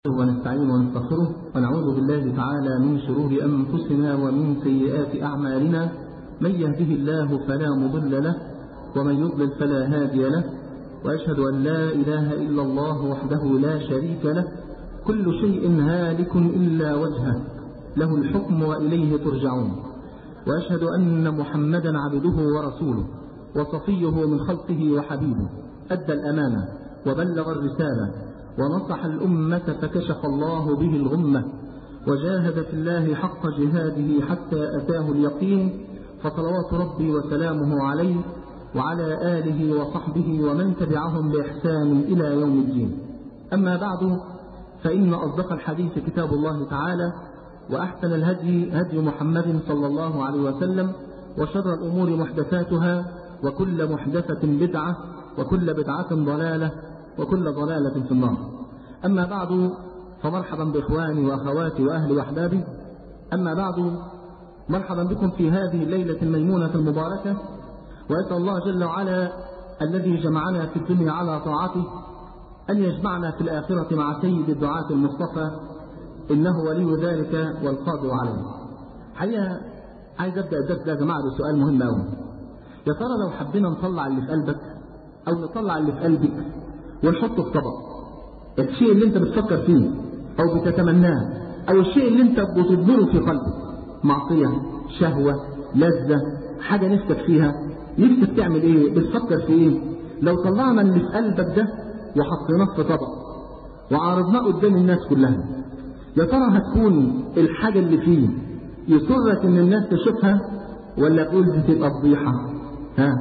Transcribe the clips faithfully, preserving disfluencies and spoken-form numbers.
ونستعين ونستغفره ونعوذ بالله تعالى من شرور أنفسنا ومن سيئات أعمالنا. من يهده الله فلا مضل له ومن يضلل فلا هادي له، وأشهد أن لا إله إلا الله وحده لا شريك له. كل شيء هالك إلا وجهه، له الحكم وإليه ترجعون. وأشهد أن محمدا عبده ورسوله وصفيه من خلقه وحبيبه، أدى الأمانة وبلغ الرسالة ونصح الأمة فكشف الله به الغمة، وجاهد في الله حق جهاده حتى أتاه اليقين. فصلوات ربي وسلامه عليه وعلى آله وصحبه ومن تبعهم بإحسان إلى يوم الدين. أما بعد، فإن أصدق الحديث كتاب الله تعالى، وأحسن الهدي هدي محمد صلى الله عليه وسلم، وشر الأمور محدثاتها، وكل محدثة بدعة، وكل بدعة ضلالة، وكل ضلالة في النار. أما بعد، فمرحبا بإخواني وأخواتي وأهلي وأحبابي. أما بعد، مرحبا بكم في هذه الليلة الميمونة المباركة، وأسأل الله جل وعلا الذي جمعنا في الدنيا على طاعته أن يجمعنا في الآخرة مع سيد الدعاة المصطفى، إنه ولي ذلك والقادر عليه. حقيقة عايز أبدأ الدرس ده يا جماعة بسؤال مهم أوي. يا ترى لو حبينا نطلع اللي في قلبك أو نطلع اللي في قلبك ونحطه في طبق، الشيء اللي انت بتفكر فيه او بتتمناه او الشيء اللي انت بتضمره في قلبك، معصية، شهوة، لذة، حاجة نفسك فيها، نفسك تعمل ايه، بتفكر في ايه، لو طلعنا اللي في قلبك ده وحطيناه في طبق وعرضناه قدام الناس كلها، يا ترى هتكون الحاجة اللي فيه يسرك ان الناس تشوفها، ولا تقول دي تبقى فضيحة؟ ها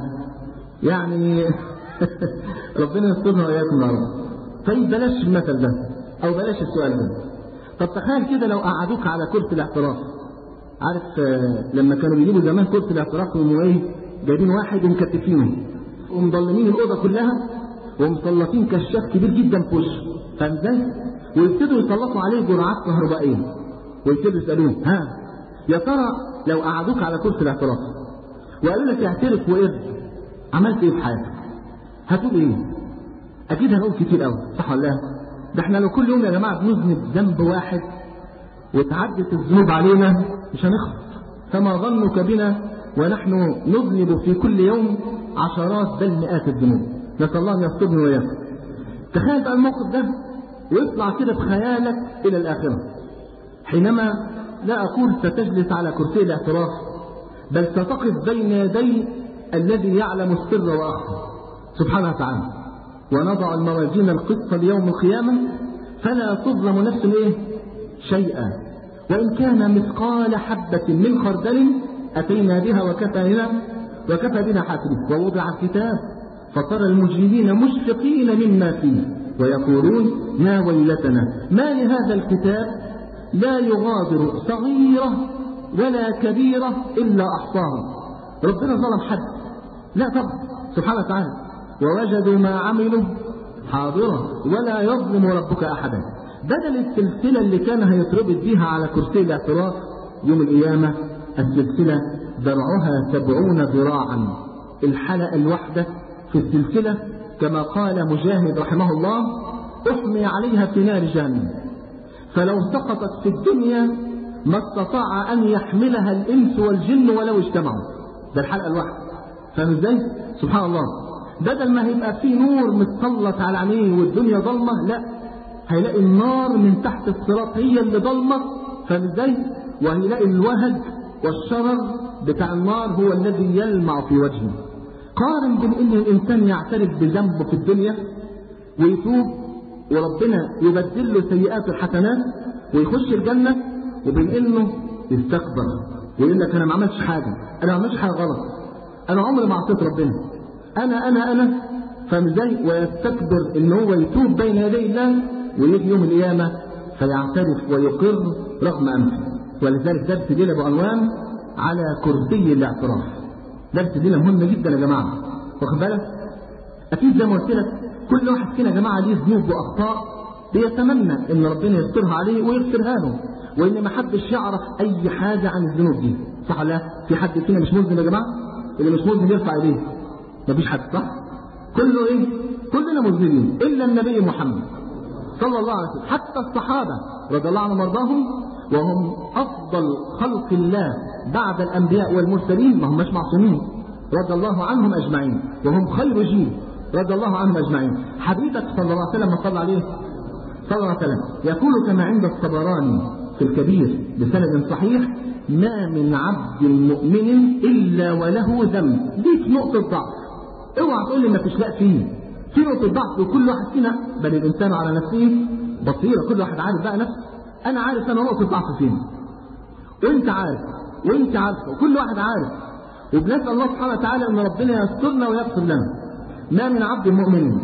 يعني ربنا يسترنا وإياكم يا رب. طيب بلاش المثل ده أو بلاش السؤال ده. طب تخيل كده لو قعدوك على كرسي الاعتراف. عارف لما كانوا بيجيبوا زمان كرسي الاعتراف وهم ايه جايبين واحد ومكتفينه ومضلمين الأوضة كلها ومسلطين كشاف كبير جدا في وشه، فاهم ازاي؟ ويبتدوا يسلطوا عليه جرعات كهربائية ويبتدوا يسألوه ها يا ترى لو قعدوك على كرسي الاعتراف وقالوا لك اعترف وإذ عملت ايه في حياتك؟ هتقول ايه؟ اكيد هنقول كتير قوي، صح ولا لا؟ ده احنا لو كل يوم يا جماعه بنذنب ذنب واحد وتعدت الذنوب علينا مش هنخلص. فما ظنك بنا ونحن نذنب في كل يوم عشرات بل مئات الذنوب. نسال الله ان يسترنا واياكم. تخيل بقى الموقف ده ويطلع كده بخيالك الى الاخره، حينما لا اقول ستجلس على كرسي الاعتراف، بل ستقف بين يدي الذي يعلم السر واخفى سبحانه وتعالى، ونضع الموازين القسط ليوم القيامة فلا تظلم نفس ايه شيئا، وإن كان مثقال حبة من خردل أتينا بها وكفى بنا وكفى بنا حاسبين. ووضع الكتاب فترى المجرمين مشفقين مما فيه ويقولون يا ويلتنا ما لهذا الكتاب لا يغادر صغيرة ولا كبيرة إلا أحصاها. ربنا ظلم حد؟ لا طبعا سبحانه وتعالى. ووجدوا ما عملوا حاضرة ولا يظلم ربك أحدا. بدل السلسلة اللي كان هيتربط بيها على كرسي الاعتراف يوم القيامة، السلسلة درعها سبعون ذراعا، الحلقة الواحدة في السلسلة كما قال مجاهد رحمه الله أحمي عليها في نار جهنم، فلو سقطت في الدنيا ما استطاع أن يحملها الإنس والجن ولو اجتمعوا. ده الحلقة الواحدة، فاهم ازاي؟ سبحان الله. بدل ما هيبقى فيه نور متسلط على عينيه والدنيا ضلمة، لا، هيلاقي النار من تحت الصراط هي اللي ضلمة، فاهم ازاي؟ وهيلاقي الوهج والشرر بتاع النار هو الذي يلمع في وجهه. قارن بين ان الانسان يعترف بذنبه في الدنيا ويتوب وربنا يبدل له سيئات الحسنات ويخش الجنة، وبين انه يستكبر ويقول لك انا ما عملتش حاجة، انا ما عملتش حاجة غلط، انا عمري ما عصيت ربنا، انا انا انا فاهم ازاي؟ ويستكبر ان هو يتوب بين يدي الله ويجي يوم القيامه فيعترف ويقر رغم انفه. ولذلك درس دينا بعنوان على كرسي الاعتراف. درس دينا مهم جدا يا جماعه، واخد بالك؟ اكيد زي ما قلت لك كل واحد فينا يا جماعه ليه ذنوب واخطاء بيتمنى ان ربنا يسترها عليه ويغفرها له، وان ما حدش يعرف اي حاجه عن الذنوب دي، صح ولا لا؟ في حد فينا مش مذنب يا جماعه؟ اللي مش مذنب يرفع ايديه. مفيش حد، صح؟ كله ايه؟ كلنا مذنبين الا النبي محمد صلى الله عليه وسلم. حتى الصحابة رضي الله عنهم وارضاهم وهم أفضل خلق الله بعد الأنبياء والمرسلين ما هماش معصومين رضي الله عنهم أجمعين، وهم خير جيل رضي الله عنهم أجمعين. حبيبك صلى الله عليه وسلم صلى عليه صلى الله عليه وسلم يقول كما عند الطبراني في الكبير بسند صحيح: ما من عبد مؤمن إلا وله ذنب. دي نقطة ضعف، اوعى تقول لي ما فيش لا فيه في نقطة ضعف، وكل واحد فينا بل الإنسان على نفسه بصيرة، كل واحد عارف بقى نفسه. أنا عارف أنا نقطة ضعف فين، وأنت عارف وأنت عارف، وكل واحد عارف، وبنسأل الله سبحانه وتعالى أن ربنا يسترنا ويغفر لنا. ما من عبد مؤمن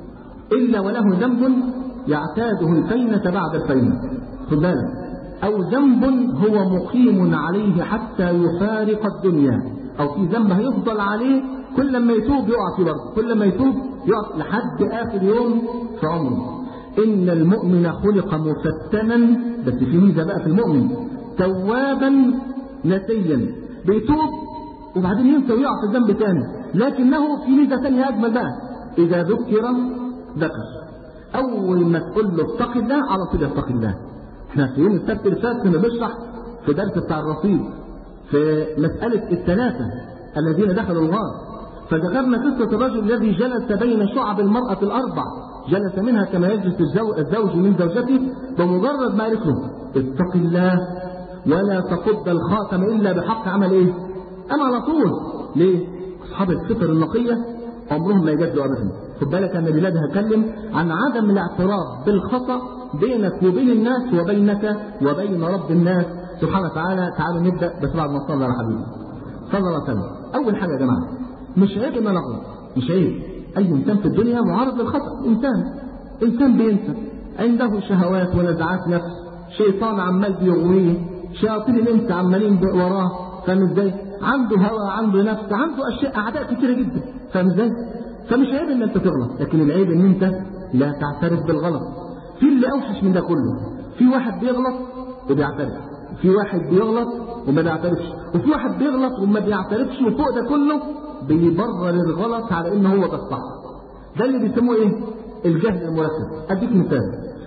إلا وله ذنب يعتاده الفينة بعد الفينة، خد بالك، أو ذنب هو مقيم عليه حتى يفارق الدنيا، أو في ذنب هيفضل عليه كل ما يتوب يقع في برضه، كل ما يتوب يقع لحد آخر يوم في عمره. إن المؤمن خلق مفتنا، بس في ميزة بقى في المؤمن، توابا نسيا، بيتوب وبعدين ينسى ويقع في الذنب تاني، لكنه في ميزة تانية أجمل بقى، إذا ذكر ذكر، أول ما تقول له اتق الله على طول يتقي الله. احنا في يوم السبت اللي فات كنا بنشرح في درس بتاع الرصيد في مسألة الثلاثة الذين دخلوا الغار، فذكرنا قصة الرجل الذي جلس بين شعب المرأة الأربع، جلس منها كما يجلس الزوج من زوجته، بمجرد ما قالت له اتق الله ولا تقض الخاتم إلا بحق عمل إيه؟ أنا على طول. ليه؟ أصحاب الفطر النقية عمرهم ما يجادلوا أبدا. خد بالك أن بلاد هتكلم عن عدم الاعتراف بالخطأ بينك وبين الناس وبينك وبين رب الناس سبحانه وتعالى. تعالوا نبدأ بس بعد ما صلى على حبيبي صلى الله عليه وسلم. أول حاجة يا جماعة، مش عيب إن أنا أغلط، مش عيب. أي إنسان في الدنيا معرض للخطأ، إنسان إنسان بينسى، عنده شهوات ونزعات نفس، شيطان عمال بيغويه، شياطين الإنس عمالين وراه، فاهم إزاي؟ عنده هوى، عنده نفس، عنده أشياء أعداء كتيرة جدا، فاهم إزاي؟ فمش عيب إن أنت تغلط، لكن العيب إن أنت لا تعترف بالغلط. في اللي أوحش من ده كله، في واحد بيغلط وبيعترف، في واحد بيغلط وما بيعترفش، وفي واحد بيغلط وما بيعترفش، وفوق ده كله بيبرر الغلط على إنه هو ده الصح. ده اللي بيسموه إيه؟ الجهل المركب. أديك مثال،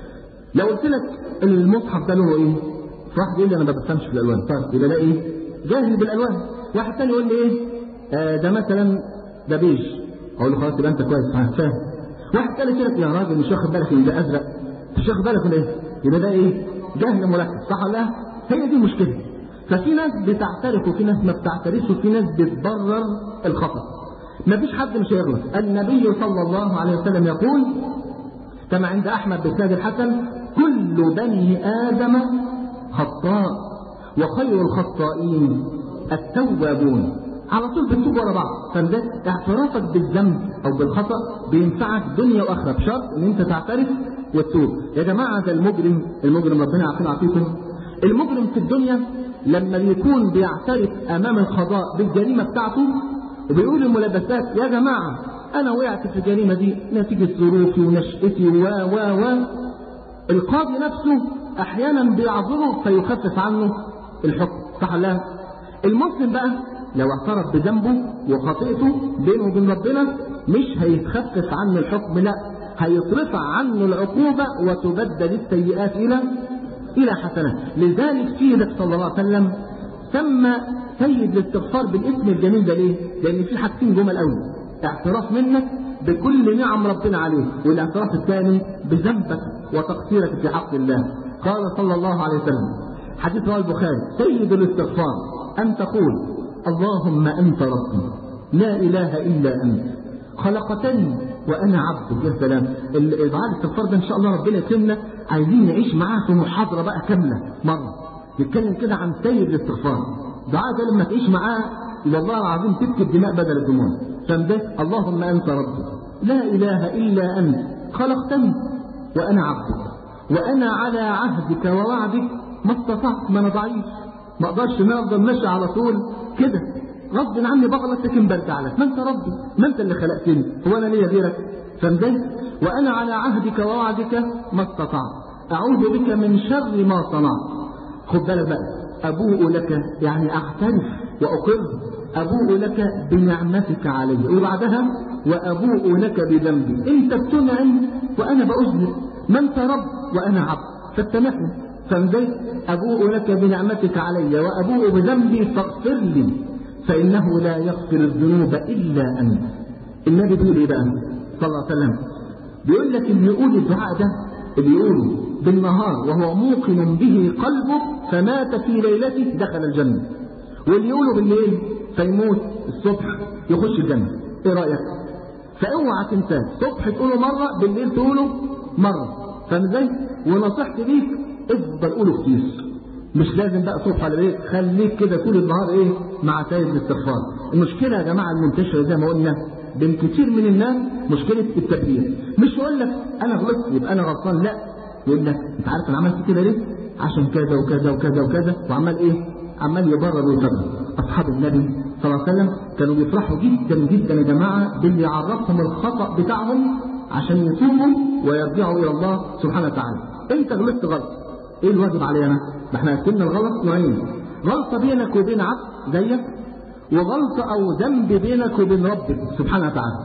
لو قلت لك المصحف ده لونه إيه؟ واحد يقول لي أنا ما بفهمش في الألوان، طيب يبقى ده إيه؟ جاهل بالألوان. واحد ثاني يقول لي إيه؟ آه ده مثلا ده بيج، أقول له خلاص يبقى أنت كويس فاهم. واحد ثالث يقول لك يا راجل مش واخد بالك إن ده أزرق، مش واخد بالك من إيه؟ يبقى ده إيه؟ جهل مركب، صح ولا لا؟ هي دي مشكلة. ففي ناس بتعترف وفي ناس ما بتعترفش وفي ناس بتبرر الخطأ. ما فيش حد مش هيغلط. النبي صلى الله عليه وسلم يقول كما عند أحمد بن الحسن: كل بني آدم خطاء وخير الخطائين التوابون. على طول بتتوب ورا بعض. فده اعترافك بالذنب او بالخطأ بينفعك دنيا واخره، بشرط ان انت تعترف وتتوب. يا جماعه ده المجرم، المجرم ربنا يعافينا ويعافيكم، المجرم في الدنيا لما بيكون بيعترف امام القضاء بالجريمه بتاعته وبيقول للملبسات يا جماعه انا وقعت في الجريمه دي نتيجه ظروفي ونشأتي و و و القاضي نفسه احيانا بيعذره فيخفف عنه الحكم، صح ولا لا؟ المسلم بقى لو اعترف بذنبه وخطيئته بينه وبين ربنا مش هيتخفف عنه الحكم، لا هيترفع عنه العقوبة وتبدل السيئات إلى إلى حسنات. لذلك سيدك صلى الله عليه وسلم سمى سيد الاستغفار بالاسم الجميل ده. ليه؟ لأن في حاجتين جمل قوي: اعتراف منك بكل نعم ربنا عليه، والاعتراف الثاني بذنبك وتقصيرك في حق الله. قال صلى الله عليه وسلم حديث رواه البخاري: سيد الاستغفار أن تقول اللهم أنت ربي لا إله إلا أنت خلقتني وأنا عبدك. يا سلام، الدعاء الاستغفار ده إن شاء الله ربنا يكرمنا عايزين نعيش معاه في محاضرة بقى كاملة مرة نتكلم كده عن سيد الاستغفار. الدعاء ده لما تعيش معاه والله العظيم تبكي الدماء بدل الدموع. فده اللهم أنت ربي لا إله إلا أنت خلقتني وأنا عبدك وأنا على عهدك ووعدك ما استطعت، ما أنا ضعيف ما اقدرش ان افضل ماشي على طول كده، غصب عني بغلط لكن برجع لك، ما انت ربي، ما انت اللي خلقتني، هو انا ليا غيرك؟ فهمت؟ وانا على عهدك ووعدك ما استطعت، اعوذ بك من شر ما صنعت. خد بالك بقى، ابوء لك يعني اعترف واقر، ابوء لك بنعمتك علي، وبعدها وابوء لك بذنبي، انت بتنعم وانا باذنب، ما انت رب وانا عبد فاتمحني. فانزل ابوء لك بنعمتك علي وابوء بذنبي فاغفر لي فانه لا يغفر الذنوب الا انت. النبي بيقول ايه بقى صلى الله عليه وسلم؟ بيقول لك اللي يقول الدعاء ده اللي يقوله بالنهار وهو موقن به قلبه فمات في ليلته دخل الجنه، واللي يقوله بالليل فيموت الصبح يخش الجنه. ايه رايك؟ فاوعى تنساه، الصبح تقوله مره، بالليل تقوله مره. فاهم ازاي؟ ونصيحتي ليك افضل قوله كتير، مش لازم بقى صبح ولا ليل، خليك كده طول النهار ايه مع سيد الاستغفار. المشكله يا جماعه المنتشره زي ما قلنا بين كتير من الناس مشكله التكبير. مش يقول لك انا غلطت يبقى انا غلطان، لا، يقول لك انت عارف انا عملت كده ليه؟ عشان كذا وكذا وكذا وكذا، وعمال ايه؟ عمال يبرر ويكبر. اصحاب النبي صلى الله عليه وسلم كانوا بيفرحوا جدا جدا يا جماعه باللي يعرفهم الخطا بتاعهم عشان يتوبوا ويرجعوا الى الله سبحانه وتعالى. انت غلطت غلط، ايه الواجب علينا؟ ما احنا قسمنا الغلط نوعين، غلطه بينك وبين عبد زيك، وغلطه او ذنب بينك وبين ربك سبحانه وتعالى.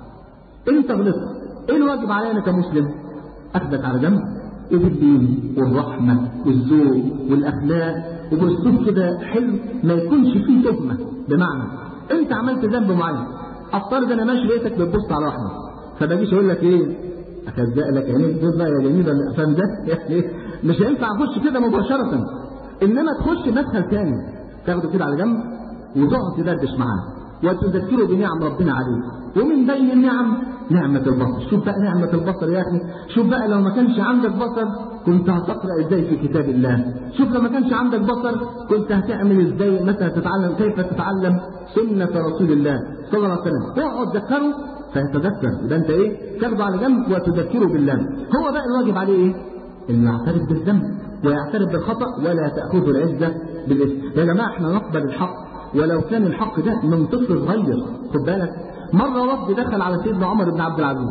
انت غلطت، ايه الواجب علينا كمسلم؟ اخذك على جنب وبالدين والرحمه والذوق والاخلاق وباسلوب كده حلو ما يكونش فيه تهمه. بمعنى انت عملت ذنب معين، افترض انا ماشي لقيتك بتبص على واحده، فباجيش اقول لك ايه؟ اخزق لك عينيك دول بقى يا جميله، فاهم ده؟ يعني مش هينفع اخش كده مباشره، انما تخش مدخل ثاني، تاخده كده على جنب وتقعد تدردش معاه وتذكره بنعم ربنا عليه. ومن بين النعم نعمة البصر. شوف بقى نعمة البصر يا أخي، شوف بقى لو ما كانش عندك بصر كنت هتقرأ إزاي في كتاب الله، شوف لو ما كانش عندك بصر كنت هتعمل إزاي مثلا تتعلم كيف تتعلم سنة رسول الله صلى الله عليه وسلم. اقعد ذكره فيتذكر، يبقى أنت إيه؟ تاخده على جنب وتذكره بالله. هو بقى الواجب عليه إيه؟ إنه يعترف بالذنب ويعترف بالخطأ ولا تأخذ العزة بالإثم. يا جماعة إحنا نقبل الحق ولو كان الحق ده من طفل صغير. خد بالك، مرة وفد دخل على سيدنا عمر بن عبد العزيز،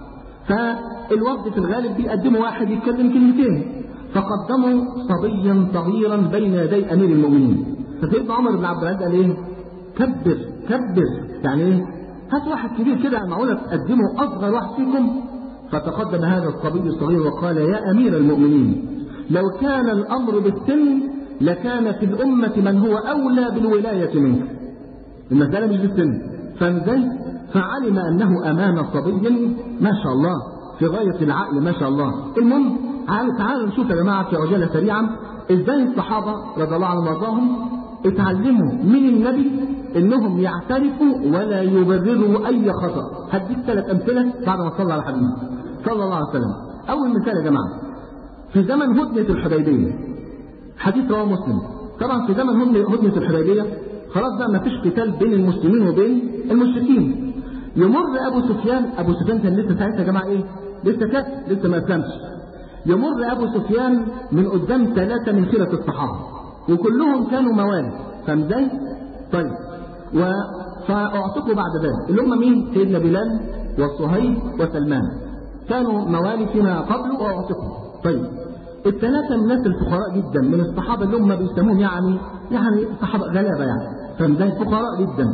فالوفد في الغالب بيقدموا واحد يتكلم كلمتين، فقدموا صبيا صغيرا بين يدي أمير المؤمنين. فسيدنا عمر بن عبد العزيز قال إيه؟ كبر كبر، يعني إيه؟ هات واحد كبير كده معقولة تقدموا أصغر واحد فيكم؟ فتقدم هذا الصبي الصغير وقال يا أمير المؤمنين لو كان الأمر بالسن لكان في الأمة من هو أولى بالولاية منك. المسألة مش بالسن. فانزل فعلم أنه أمام صبي ما شاء الله في غاية العقل ما شاء الله. المهم تعالوا نشوف يا جماعة في عجالة سريعا ازاي الصحابة رضي الله عنهم وارضاهم اتعلموا من النبي انهم يعترفوا ولا يبرروا اي خطأ. هديك ثلاث امثلة بعد ما صلى على حبيبه صلى الله عليه وسلم. اول مثال يا جماعة في زمن هدنة الحديبية، حديث رواه مسلم. طبعا في زمن هدنة الحديبية خلاص بقى ما فيش قتال بين المسلمين وبين المشركين. يمر ابو سفيان، ابو سفيان كان لسه ساعتها يا جماعه ايه؟ لسه كافر، لسه ما اسلمش. يمر ابو سفيان من قدام ثلاثه من خيره الصحابه وكلهم كانوا موالي، فاهم ازاي؟ طيب و فاعتقوا بعد ذلك اللي هم مين؟ سيدنا بلال وصهيب وسلمان، كانوا موالي فيما قبله واعتقوا. طيب الثلاثه من الناس الفقراء جدا من الصحابه اللي هم بيسموهم يعني يعني صحابه غلابه يعني، فاهم ازاي؟ فقراء جدا.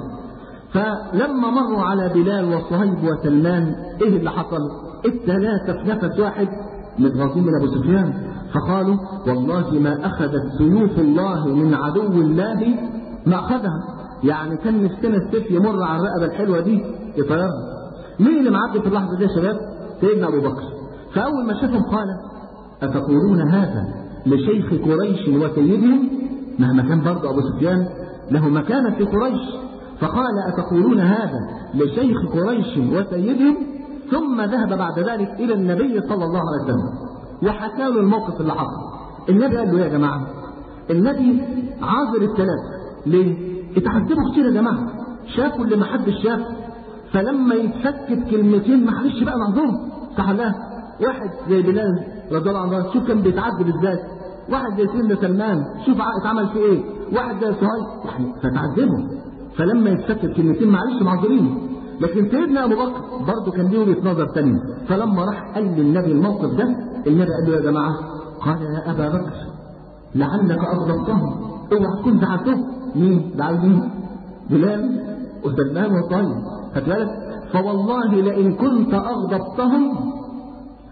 فلما مروا على بلال وصهيب وسلمان ايه اللي حصل؟ الثلاثه في نفس واحد متغاظين من ابو سفيان، فقالوا والله ما اخذت سيوف الله من عدو الله ما اخذها. يعني كان نفسنا السيف يمر على الرقبه الحلوه دي يطيرها. مين اللي معدي في اللحظه دي يا شباب؟ سيدنا ابو بكر. فاول ما شافهم قال اتقولون هذا لشيخ قريش وسيدهم؟ مهما كان برضه ابو سفيان له مكانه في قريش، فقال أتقولون هذا لشيخ قريش وسيدهم؟ ثم ذهب بعد ذلك إلى النبي صلى الله عليه وسلم وحكى له الموقف اللي حصل. النبي قال له يا جماعة، النبي عاذر الثلاثة ليه؟ اتعذبوا كتير يا جماعة، شافوا اللي ما حدش شاف، فلما يتسكت كلمتين معلش بقى معذور صح الله. واحد زي بلال رضي الله عنه شوف كان بيتعذب ازاي، واحد زي سيدنا سلمان شوف اتعمل فيه ايه، واحد زي صهيب يعني فتعذبوا، فلما يتسكت كلمتين معلش معذورين. لكن سيدنا ابو بكر برضه كان ليه وجهه نظر ثانيه، فلما راح قال للنبي الموقف ده النبي قال له يا جماعه، قال يا ابا بكر لعلك اغضبتهم، اوعى تكون زعلتهم. مين زعل مين؟ بلال وسلمان وصهيب، خد بالك؟ فوالله لئن كنت اغضبتهم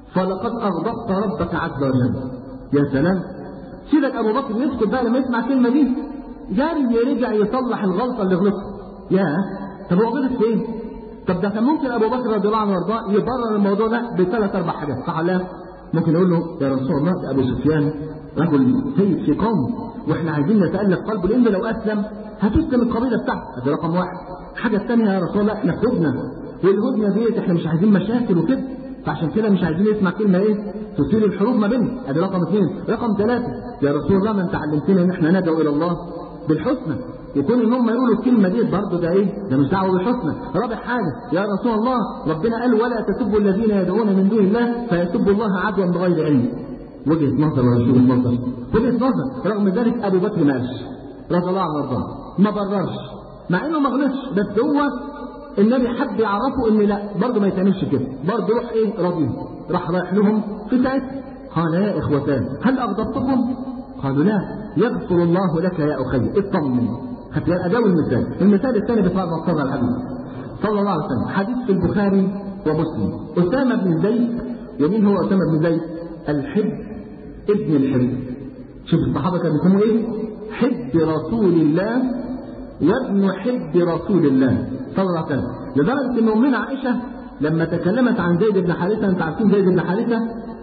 فلقد أغضبت ربك عز وجل. يا سلام، سيدك أبو بكر يسكت بقى لما يسمع الكلمة دي، جاري يرجع يصلح الغلطة اللي غلطها. يا طب هو غلط فين؟ طب ده كان ممكن أبو بكر رضي الله عنه وارضاه يبرر الموضوع ده بثلاث أربع حاجات، صح ولا لا؟ ممكن يقول له يا رسول الله ده أبو سفيان رجل سيد في قوم واحنا عايزين نتألف قلبه، لأن لو أسلم هتسلم القبيلة بتاعته، ده رقم واحد. الحاجة الثانية يا رسول الله احنا في هدنة، والهدنة ديت احنا مش عايزين مشاكل وكده، فعشان كده مش عايزين نسمع كلمة ايه تثير الحروب ما بيننا، ادي رقم اثنين. رقم ثلاثة يا رسول الله ما انت علمتنا ان احنا ندعو الى الله بالحسنى، يكون ان هم يقولوا الكلمة دي برضه ده ايه؟ ده مش دعوة بالحسنى. رابع حاجة يا رسول الله ربنا قال ولا تسبوا الذين يدعون من دون الله فيسبوا الله عدوا بغير علم. وجهة نظر ولا وجهة نظر؟ وجهة نظر. رغم ذلك ابو بكر ما قالش رضي الله عنه وارضاه، ما بررش، مع انه ما غلطش، بس هو النبي حب يعرفوا ان لا برضه ما يتعملش كده، برضه روح ايه راضيهم، راح رايح لهم في ساعتها قال يا اخوتان هل اغضبتكم؟ قالوا لا، يغفر الله لك يا اخي اطمن. هتلاقي اداء المثال. المثال الثاني بفرض الصلاه على الحبيب صلى الله عليه وسلم، حديث في البخاري ومسلم. اسامه بن زيد، ومين هو اسامه بن زيد؟ الحب ابن الحب. شوف الصحابه كانوا بيسموه ايه؟ حب رسول الله وابن حب رسول الله صلى الله عليه وسلم. لدرجه ان امنا عائشه لما تكلمت عن زيد بن حارثه، انت عارفين زيد بن حارثه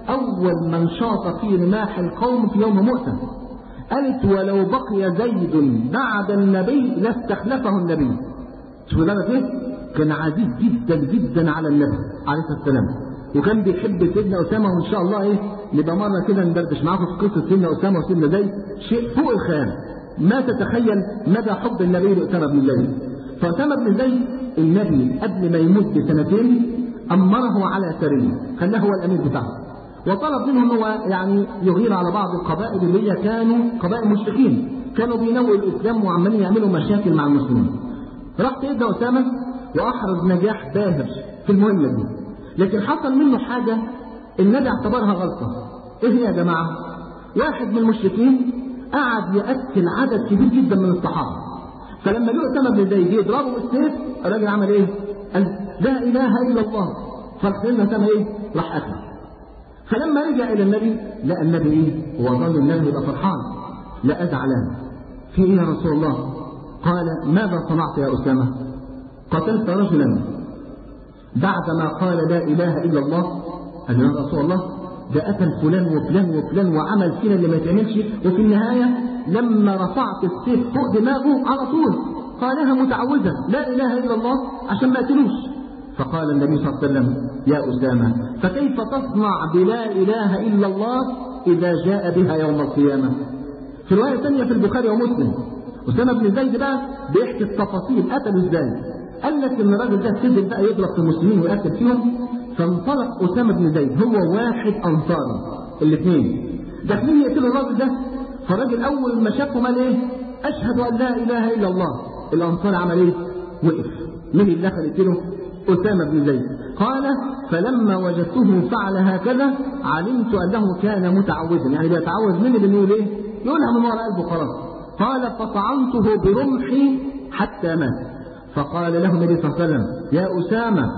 اول من شاط في رماح القوم في يوم مؤتة، قالت ولو بقي زيد بعد النبي لاستخلفه النبي. شوفوا ده ايه؟ كان عزيز جدا جدا على النبي عليه الصلاه والسلام، وكان بيحب سيدنا اسامه، وان شاء الله ايه نبقى مره كده ندردش معاكم في قصه سيدنا اسامه وسيدنا زيد، شيء فوق الخيال، ما تتخيل مدى حب النبي لاسامه بن زيد. فاسامه بن زيد النبي قبل ما يموت بسنتين امره على سريه، خلاه هو الامير بتاعه، وطلب منه ان هو يعني يغير على بعض القبائل اللي هي كانوا قبائل مشركين، كانوا بينووا الاسلام وعمالين يعملوا مشاكل مع المسلمين. راح سيدنا اسامه واحرز نجاح باهر في المهمه دي، لكن حصل منه حاجه النبي اعتبرها غلطه. ايه هي يا جماعه؟ واحد من المشركين قعد يقتل عدد كبير جدا من الصحابه، فلما جه اسامه بن زيد يضربه بالسيف الراجل عمل ايه؟ قال لا اله الا الله، فسيدنا اسامه ايه؟ راح قتله. فلما رجع الى النبي لقى النبي ايه؟ هو ظن النبي يبقى فرحان، لقى زعلان. في ايه يا رسول الله؟ قال ماذا صنعت يا اسامه؟ قتلت رجلا بعدما قال لا اله الا الله. قال يا رسول الله ده قتل فلان وفلان وفلان وعمل فينا اللي ما يتعملش، وفي النهايه لما رفعت السيف فوق دماغه على طول قالها متعوذا لا اله الا الله عشان ما قتلوش. فقال النبي صلى الله عليه وسلم يا اسامه فكيف تصنع بلا اله الا الله اذا جاء بها يوم القيامه؟ في روايه ثانيه في البخاري ومسلم اسامه بن زيد بقى بيحكي التفاصيل قتلوا ازاي. قال لك ان الراجل ده فضل بقى يضرب في المسلمين ويقتل فيهم، فانطلق اسامه بن زيد هو واحد انصاري، الاثنين داخلين يقتلوا الراجل ده. فالراجل اول ما شافه قال ايه؟ اشهد ان لا اله الا الله. الانصار عمل ايه؟ وقف. مين اللي دخل يقتله؟ اسامه بن زيد. قال فلما وجدته فعل هكذا علمت انه كان متعوذا، يعني بيتعوذ من اللي يقول ايه؟ يقولها من وراء قلبه خلاص. قال فطعنته برمحي حتى مات. فقال له النبي صلى الله عليه وسلم يا اسامه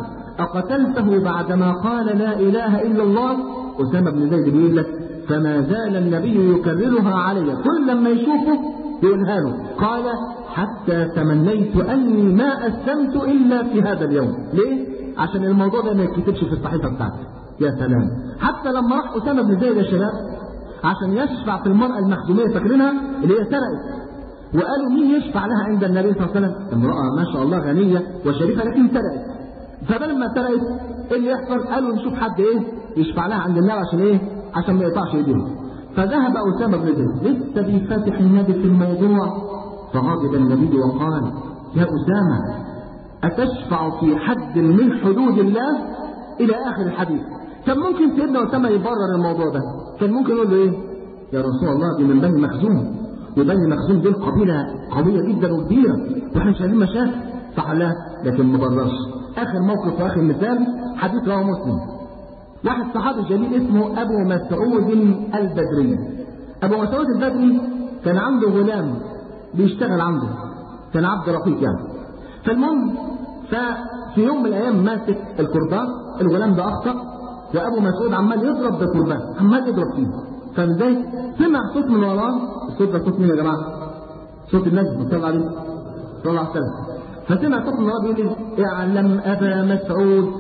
اقتلته بعدما قال لا اله الا الله؟ اسامه بن زيد بيقول لك فما زال النبي يكررها علي، كل لما يشوفه يقولها له. قال حتى تمنيت اني ما اسلمت الا في هذا اليوم. ليه؟ عشان الموضوع ده ما يتكتبش في الصحيفه بتاعته. يا سلام. حتى لما راح اسامه بن زيد يا شباب عشان يشفع في المراه المخزوميه، فاكرينها اللي هي سرقت، وقالوا مين يشفع لها عند النبي صلى الله عليه وسلم؟ امراه ما شاء الله غنيه وشريفه لكن سرقت. فلما سرقت ايه اللي يحصل؟ قالوا نشوف حد ايه يشفع لها عند النبي عشان ايه؟ عشان ما يقطعش ايديهم. فذهب اسامه بن زيد لسه بيفتح النبي في الموضوع، فغضب النبي وقال يا اسامه اتشفع في حد من حدود الله؟ الى اخر الحديث. كان ممكن سيدنا اسامه يبرر الموضوع ده، كان ممكن يقول له ايه؟ يا رسول الله دي من بني مخزوم، وبني مخزوم دول قبيله قويه جدا وكبيره واحنا مش عايزين مشاكل، صح لا؟ لكن ما بررش. اخر موقف واخر مثال حديث رواه مسلم. واحد صحابي جليل اسمه ابو مسعود البدري. ابو مسعود البدري كان عنده غلام بيشتغل عنده، كان عبد رقيق يعني. فالمهم ففي يوم من الايام ماسك الكرباج، الغلام ده اخطا وابو مسعود عمال يضرب بقربان، عمال يضرب فيه. فازاي؟ سمع صوت من وراه، الصوت ده صوت مين يا جماعه؟ صوت النبي صلى عليه صلى الله عليه وسلم. فسمع صوت من وراه بيقول لي اعلم ابا مسعود.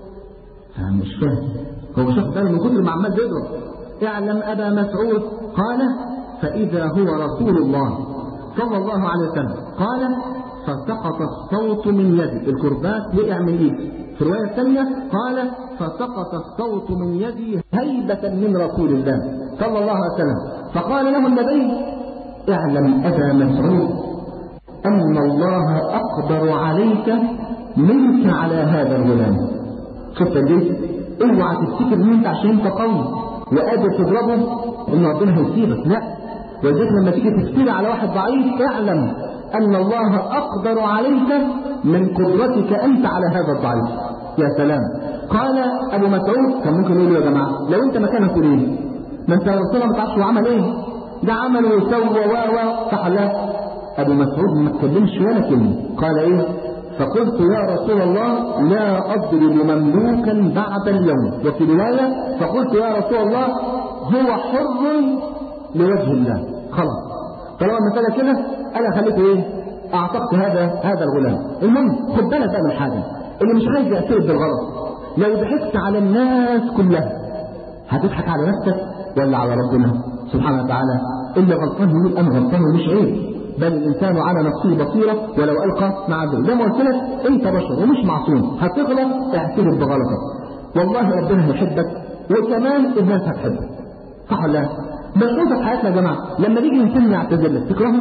مش فاهم، هو شاف باله من كتر ما عمال بيضرب. اعلم ابا مسعود. قال فاذا هو رسول الله صلى الله عليه وسلم. قال فسقط الصوت من يدي، الكرباج وقع من ايدي. في الروايه الثانيه قال فسقط الصوت من يدي هيبه من رسول الله صلى الله عليه وسلم. فقال له النبي اعلم ابا مسعود ان الله اقدر عليك منك على هذا الغلام. شفت ليه؟ اوعى تفتكر ان انت عشان انت قوي وقادر تضربه ان ربنا هيسيبك، لا. ولذلك لما تيجي تفتري على واحد ضعيف اعلم ان الله اقدر عليك من قدرتك انت على هذا الضعيف. يا سلام. قال ابو مسعود كان ممكن يقول يا جماعه لو انت مكانه تقول ايه؟ ما انت رسول الله ما تعرفش هو عمل ايه؟ ده عمل وسوى و و صح لا؟ ابو مسعود ما اتكلمش ولا كلمه. قال ايه؟ فقلت يا رسول الله لا اضرب مملوكا بعد اليوم. وفي روايه فقلت يا رسول الله هو حر لوجه الله. خلاص طالما المساله كده انا خليته ايه؟ اعتقت هذا هذا الغلام. المهم خد بالك بقى من حاجه، اللي مش عايز يعترف بالغلط لو ضحكت على الناس كلها هتضحك على نفسك ولا على ربنا سبحانه وتعالى؟ اللي غلطان يقول انا غلطان ومش عيب، بل الانسان على نفسه بصيره ولو القى معذره. زي ما قلت لك انت بشر ومش معصوم، هتغلط اعترف بغلطك، والله ربنا هيحبك وكمان الناس هتحبك. صح ولا لا؟ بنشوفها في حياتنا يا جماعه، لما نيجي انسان يعتذر لك تكرهه؟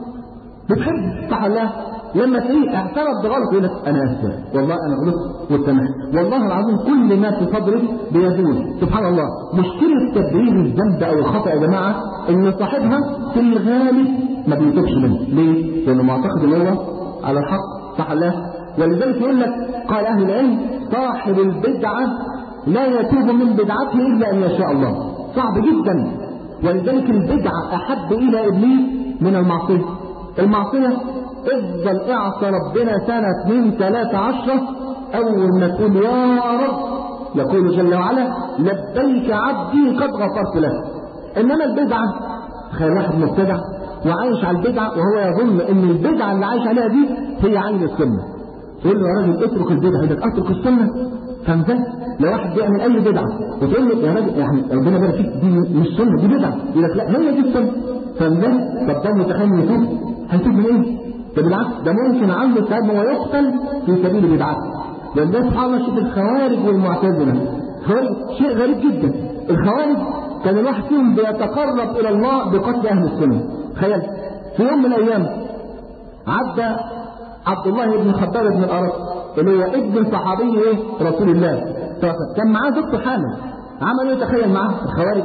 بتحبه. صح ولا لا؟ لما تلاقيه اعترف بغلط يقول لك انا اسف والله انا غلطت وسامحت، والله العظيم كل ما في صدرك بيزول. سبحان الله. مشكله تبرير الذنب او الخطا يا جماعه ان صاحبها في الغالب ما بيتوبش منه. ليه؟ لانه معتقد ان هو على الحق. صح ولا لا؟ ولذلك يقول لك قال اهل العلم صاحب البدعه لا يتوب من بدعته الا ان يشاء الله. صعب جدا. ولذلك البدعه احب الى ابليس من المعصيه. المعصيه افضل اعصى ربنا سنه اثنين ثلاثه عشره، اول ما تقول يا رب يقول جل وعلا لبيك عبدي قد غفرت لك. انما البدعه تخيل واحد مبتدع وعايش على البدعه وهو يظن ان البدعه اللي عايش عليها دي هي عين السنه. تقول له يا راجل اترك البدعه، يقول لك اترك السنه. فهمت؟ لو واحد بيعمل اي بدعه وتقول له يا راجل يعني ربنا يبارك فيك دي مش سنه دي بدعه، يقول لك لا هي دي السنه. فهمت؟ طب ده متخيل يتوب؟ هيتوب من ايه؟ ده بالعكس ده ممكن عنده سبب هو يقتل في سبيل بدعته. لان ده سبحان الله شوف الخوارج والمعتزله. الخوارج شيء غريب جدا. الخوارج كان الواحد فيهم بيتقرب الى الله بقتل اهل السنه. تخيل في يوم من الايام عدى عبد الله بن خباب بن الارق اللي هو ابن صحابي ايه؟ رسول الله. كان معاه زوجته حامل. عملوا ايه؟ تخيل معاه الخوارج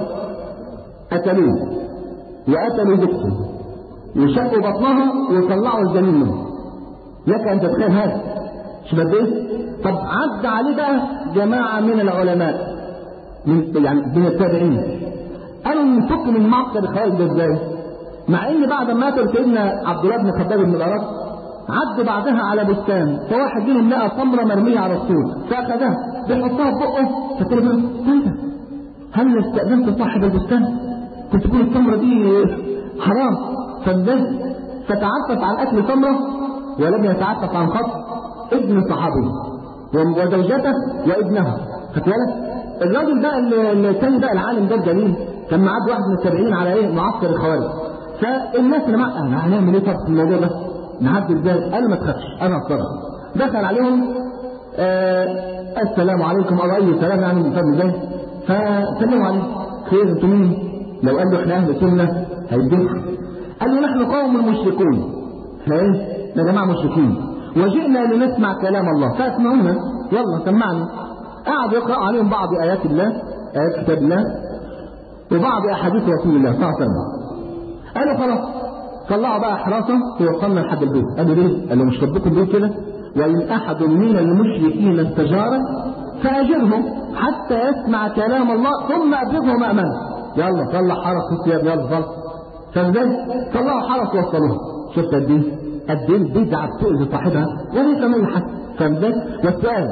قتلوه وقتلوا زوجته وشقوا بطنها وطلعوا الجنين منه. لك ان تتخيل هذا شو بده ايه؟ طب عدى عليه بقى جماعه من العلماء من يعني من التابعين قالوا نفك من معقد الخوارج ده ازاي؟ مع ان بعد ما مات سيدنا عبد الله بن خباب بن الارق عدوا بعدها على بستان، فواحد منهم لقى تمره مرميه على السور فاخذها بيحطها في بقه. فقال له ايه هل استأذنت صاحب البستان؟ كنت تقول التمره دي حرام. فالناس فتعفف عن اكل تمره ولم يتعفف عن خطف ابن صحابي وزوجته وابنها. خدت بالك؟ الراجل بقى اللي كان بقى العالم ده الجليل كان معاه واحد من التابعين على ايه؟ معسكر الخوارج. فالناس اللي معاه احنا هنعمل ايه طب في الموضوع ده؟ نعدي ازاي؟ قالوا ما تخافش انا هتصرف. دخل عليهم آه السلام عليكم او اي سلام يعني من فضل الله. فسلموا عليه خير انتم مين؟ لو قال له احنا اهل سنه هيديكم. قال له نحن قوم مشركون. احنا ايه؟ يا جماعه مشركين وجئنا لنسمع كلام الله فاسمعونا يلا سمعنا. قعد يقرأ عليهم بعض آيات الله آيات كتاب الله وبعض أحاديث رسول الله صلى الله عليه وسلم. قالوا خلاص طلعوا بقى حراسة ووصلنا لحد البيت. قالوا ليه؟ قالوا مش ربكم البيت كده؟ وإن أحد من المشركين استجارك فأجره حتى يسمع كلام الله ثم أبلغه مأمنه. يلا طلع حرس في الثياب يلا طلع. فازاي؟ طلعوا حرس ووصلوه. شفت قد ايه؟ قد ايه البدعة بتؤذي صاحبها وليس من حد. فازاي؟ والسؤال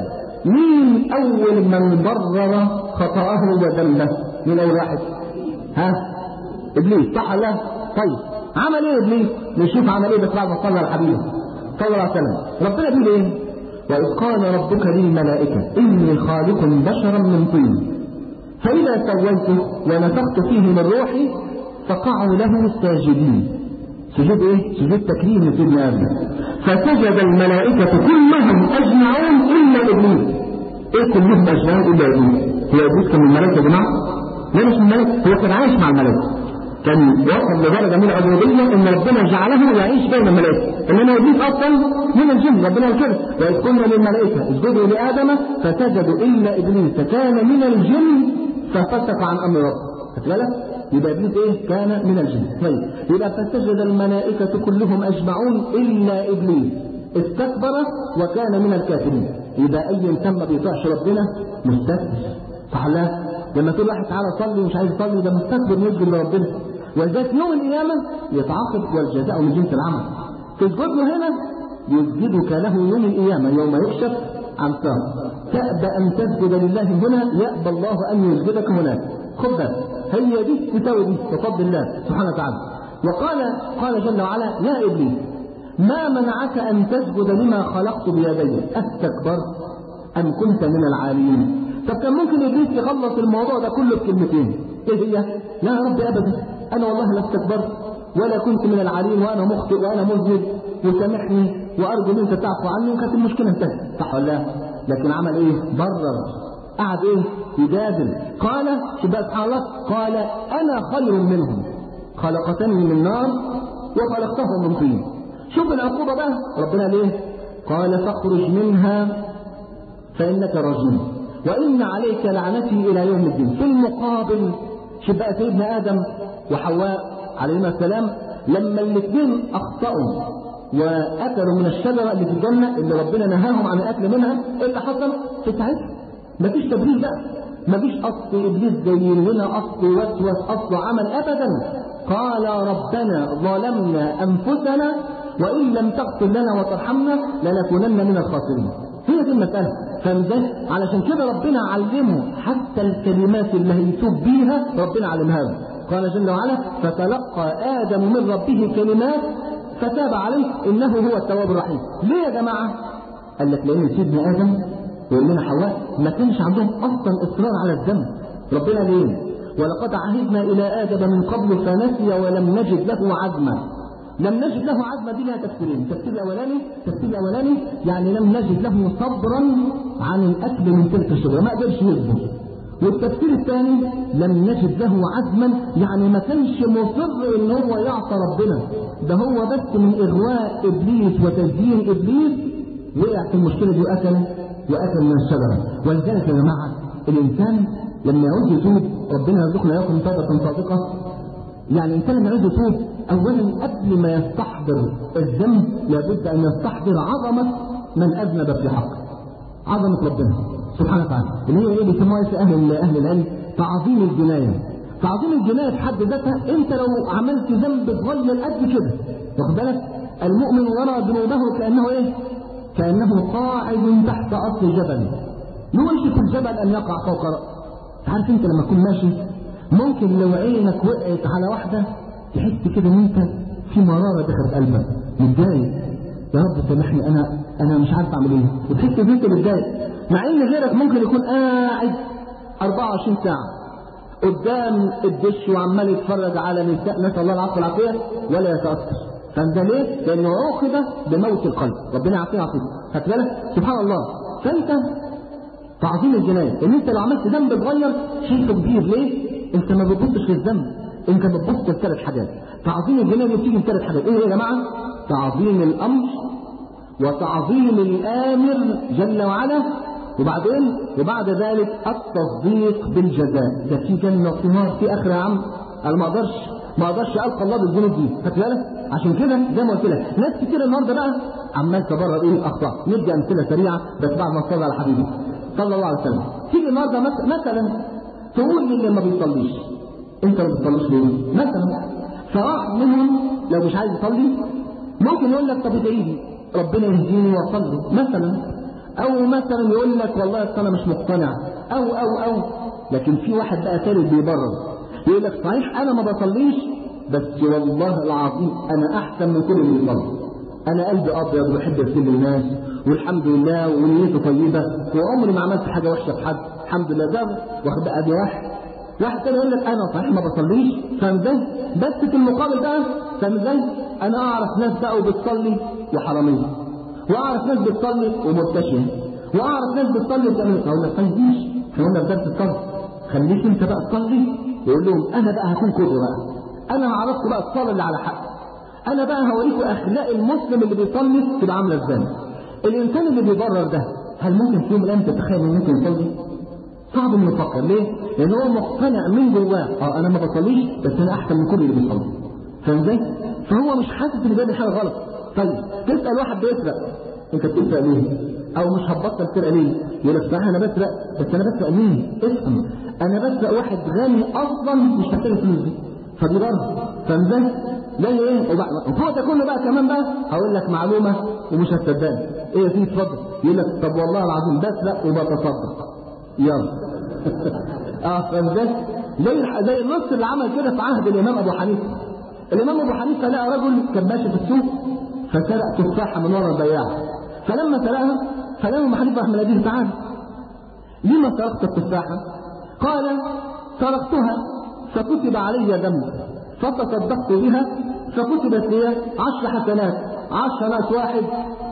مين أول من برر خطأه وذنبه؟ من أول واحد؟ ها؟ إبليس، صح ولا لا؟ طيب عمل إيه إبليس؟ نشوف عمل إيه بس بعد ما صلى على الحبيب صلى الله عليه وسلم. ربنا بيقول إيه؟ وإذ قال ربك للملائكة إني خالق بشرا من طين فإذا سويته ونفخت فيه من روحي فقعوا له ساجدين. سجود إيه؟ سجود تكريم لسيدنا آدم. فسجد الملائكة كلهم أجمعون إلا إبليس. إيه كلهم أجمعون إلا إبليس؟ هو إبليس كان من الملائكة يا جماعة؟ لا مش من الملائكة، هو كان عايش مع الملائكة. كان وصل لدرجة من العبودية إن ربنا جعله يعيش بين الملائكة، إنما إبليس أصلا من الجن. ربنا كده وإذ قلنا للملائكة اسجدوا لآدم فسجدوا إلا إبليس كان من الجن ففسق عن أمر ربه. خدت بالك؟ يبقى إبليس إيه؟ كان من الجن. طيب يبقى فسجد الملائكة كلهم أجمعون إلا إبليس استكبر وكان من الكافرين. يبقى أي إنسان ما بيطيعش ربنا مستكبر، صح لا؟ لما تقول واحد تعالى صلي ومش عايز يصلي ده مستكبر يسجد لربنا. ولذلك يوم القيامة يتعاقب والجزاء من جنس العمل. تسجد له هنا يسجدك له يوم القيامة يوم يكشف عن ساق. تأبى أن تسجد لله هنا يأبى الله أن يسجدك هناك. خد بالك هي دي تساوي دي بفضل الله سبحانه وتعالى. وقال قال جل وعلا يا إبليس ما منعك أن تسجد لما خلقت بيدي أستكبرت أم كنت من العالين؟ طب كان ممكن إبليس يخلص الموضوع ده كله بكلمتين. إيه هي؟ لا يا رب أبدا أنا والله لا استكبرت ولا كنت من العالين وأنا مخطئ وأنا مذنب وسامحني وأرجو منك تعفو عني وكانت المشكلة انتهت، صح ولا لا؟ لكن عمل إيه؟ برر، قعد إيه؟ يجادل. قال سبحان الله قال أنا خير منهم خلقتني من نار وخلقته من طين. شوف العقوبة بقى ربنا ليه؟ قال فاخرج منها فإنك رجيم وإن عليك لعنتي إلى يوم الدين. في المقابل شوف بقى سيدنا آدم وحواء عليهما السلام لما الاثنين أخطأوا وأكلوا من الشجرة اللي في الجنة اللي ربنا نهاهم عن الأكل منها، إيه اللي حصل؟ في ساعتها مفيش تبرير بقى، مفيش أصل إبليس جاي هنا أصل وسوس أصل عمل أبدا. قال ربنا ظلمنا أنفسنا وإن لم تغفر لنا وترحمنا لنكونن من الخاسرين. هي دي المسألة. فمزاج علشان كده ربنا علمه حتى الكلمات اللي هيتوب بيها ربنا علمها له. قال جل وعلا فتلقى آدم من ربه كلمات فتاب عليه إنه هو التواب الرحيم. ليه يا جماعة؟ قال لك لأن سيدنا آدم وإننا حواء ما كانش عندهم أصلا إصرار على الذنب. ربنا ليه؟ ولقد عهدنا إلى آدم من قبل فنسي ولم نجد له عزما. لم نجد له عزما دي لها تفسيرين. التفسير الأولاني التفسير الأولاني يعني لم نجد له صبرا عن الأكل من تلك الشجرة، ما قدرش يصبر. والتفسير الثاني لم نجد له عزما يعني ما كانش مصر ان هو يعصى ربنا، ده هو بس من اغواء ابليس وتزيين ابليس وقع في المشكله دي واكل واكل من الشجره. ولذلك يا جماعه الانسان لما يعوز يتوب ربنا يرزقنا اياكم توبه صادقه. يعني الانسان لما يعوز يتوب اولا قبل ما يستحضر الذنب لابد ان يستحضر عظمه من اذنب في حقه، عظمه ربنا سبحانه وتعالى اللي هي ايه بيسموها اهل اهل العلم تعظيم الجنايه. تعظيم الجنايه في حد ذاتها انت لو عملت ذنب صغير قد كده واخد بالك المؤمن يرى ذنوبه كانه ايه؟ كانه قاعد تحت اصل جبل يوشك الجبل ان يقع فوق راسه. عارف انت لما تكون ماشي ممكن لو عينك وقعت على واحده تحس كده ان انت في مراره دخلت قلبك متضايق، يا رب سامحني انا انا مش عارف اعمل ايه، وتحس ان انت متضايق مع ان غيرك ممكن يكون قاعد أربعة وعشرين ساعة قدام الدش وعمال يتفرج على نساء نسأل الله العافية والعافية ولا يتأثر. فده ليه؟ لأنه عوقب بموت القلب. ربنا يعافينا عافية. خدت بالك؟ سبحان الله. فأنت تعظيم الجناية إن أنت لو عملت ذنب صغير شيء كبير. ليه؟ أنت ما بتبصش للذنب، أنت بتبص لثلاث حاجات. تعظيم الجناية بتيجي من ثلاث حاجات. إيه يا جماعة؟ تعظيم الأمر وتعظيم الآمر جل وعلا وبعدين وبعد ذلك التصديق بالجزاء. ده في جنة وفي نار في آخر يا عم. أنا ما أقدرش ما أقدرش ألقى الله بالجنود دي. خدت بالك؟ عشان كده زي ما قلت لك ناس كتير النهارده بقى عمال تبرر إيه الأخطاء. ندي أمثلة سريعة بس بعد ما نصلي على حبيبي صلى الله عليه وسلم. تيجي النهارده مثلا تقول لي اللي ما بيصليش أنت ما بتصليش ليه؟ مثلا فواحد منهم لو مش عايز يصلي ممكن يقول لك طب ادعي لي ربنا يهديني واصلي مثلا، او مثلا يقول لك والله انا مش مقتنع او او او لكن في واحد بقى ثالث بيبرر يقول لك صحيح انا ما بصليش بس والله العظيم انا احسن من كل اللي بيصلي، انا قلبي ابيض وبحب اغسل للناس والحمد لله ونيته طيبه وعمري ما عملت حاجه وحشه في حد الحمد لله. ده واخد بقى دي واحد واحد تاني يقول لك انا صحيح ما بصليش، فاهم ازاي؟ بس في المقابل بقى فاهم ازاي؟ انا اعرف ناس بقى وبتصلي وحراميه، واعرف ناس بتصلي ومرتشيه، واعرف ناس بتصلي وبتعمل اقول لك طيب احنا قلنا في درس الصلاه خليك انت بقى تصلي ويقول لهم انا بقى هكون قدوه بقى، انا هعرفكم بقى الصلاه اللي على حق، انا بقى هوريكم اخلاق المسلم اللي بيصلي تبقى عامله ازاي. الانسان اللي بيبرر ده هل ممكن في يوم من الايام تتخيل انه ممكن يصلي؟ صعب انه يفكر، ليه؟ لان هو مقتنع من جواه اه انا ما بصليش بس انا احسن من كل اللي بيصلي، فاهم ازاي؟ فهو مش حاسس ان بيعمل حاجه غلط. طيب تسال واحد بيسرق انت بتسرق ليه؟ او مش هتبطل سرقه ليه؟ يقول لك صحيح انا بسرق بس انا بسرق مين؟ افهم انا بسرق واحد غني اصلا مش محتاج الفلوس دي فدي برضه، فاهم ازاي؟ لا ايه؟ وفوق ده كله بقى كمان بقى هقول لك معلومه ومش هتصدقني، ايه يا سيدي اتفضل؟ يقول لك طب والله العظيم بسرق وبتصدق يلا اه فاهم ازاي؟ زي زي النص اللي عمل كده في عهد الامام ابو حنيفه. الامام ابو حنيفه لقى رجل كان ماشي في السوق فسرق تفاحه من ورا البياع، فلما سرقها فالامام ابو حنيفه راح مناديه تعالى لما سرقت التفاحه؟ قال سرقتها فكتب علي دم فتصدقت بها فكتبت لي عشر حسنات، عشر ناس واحد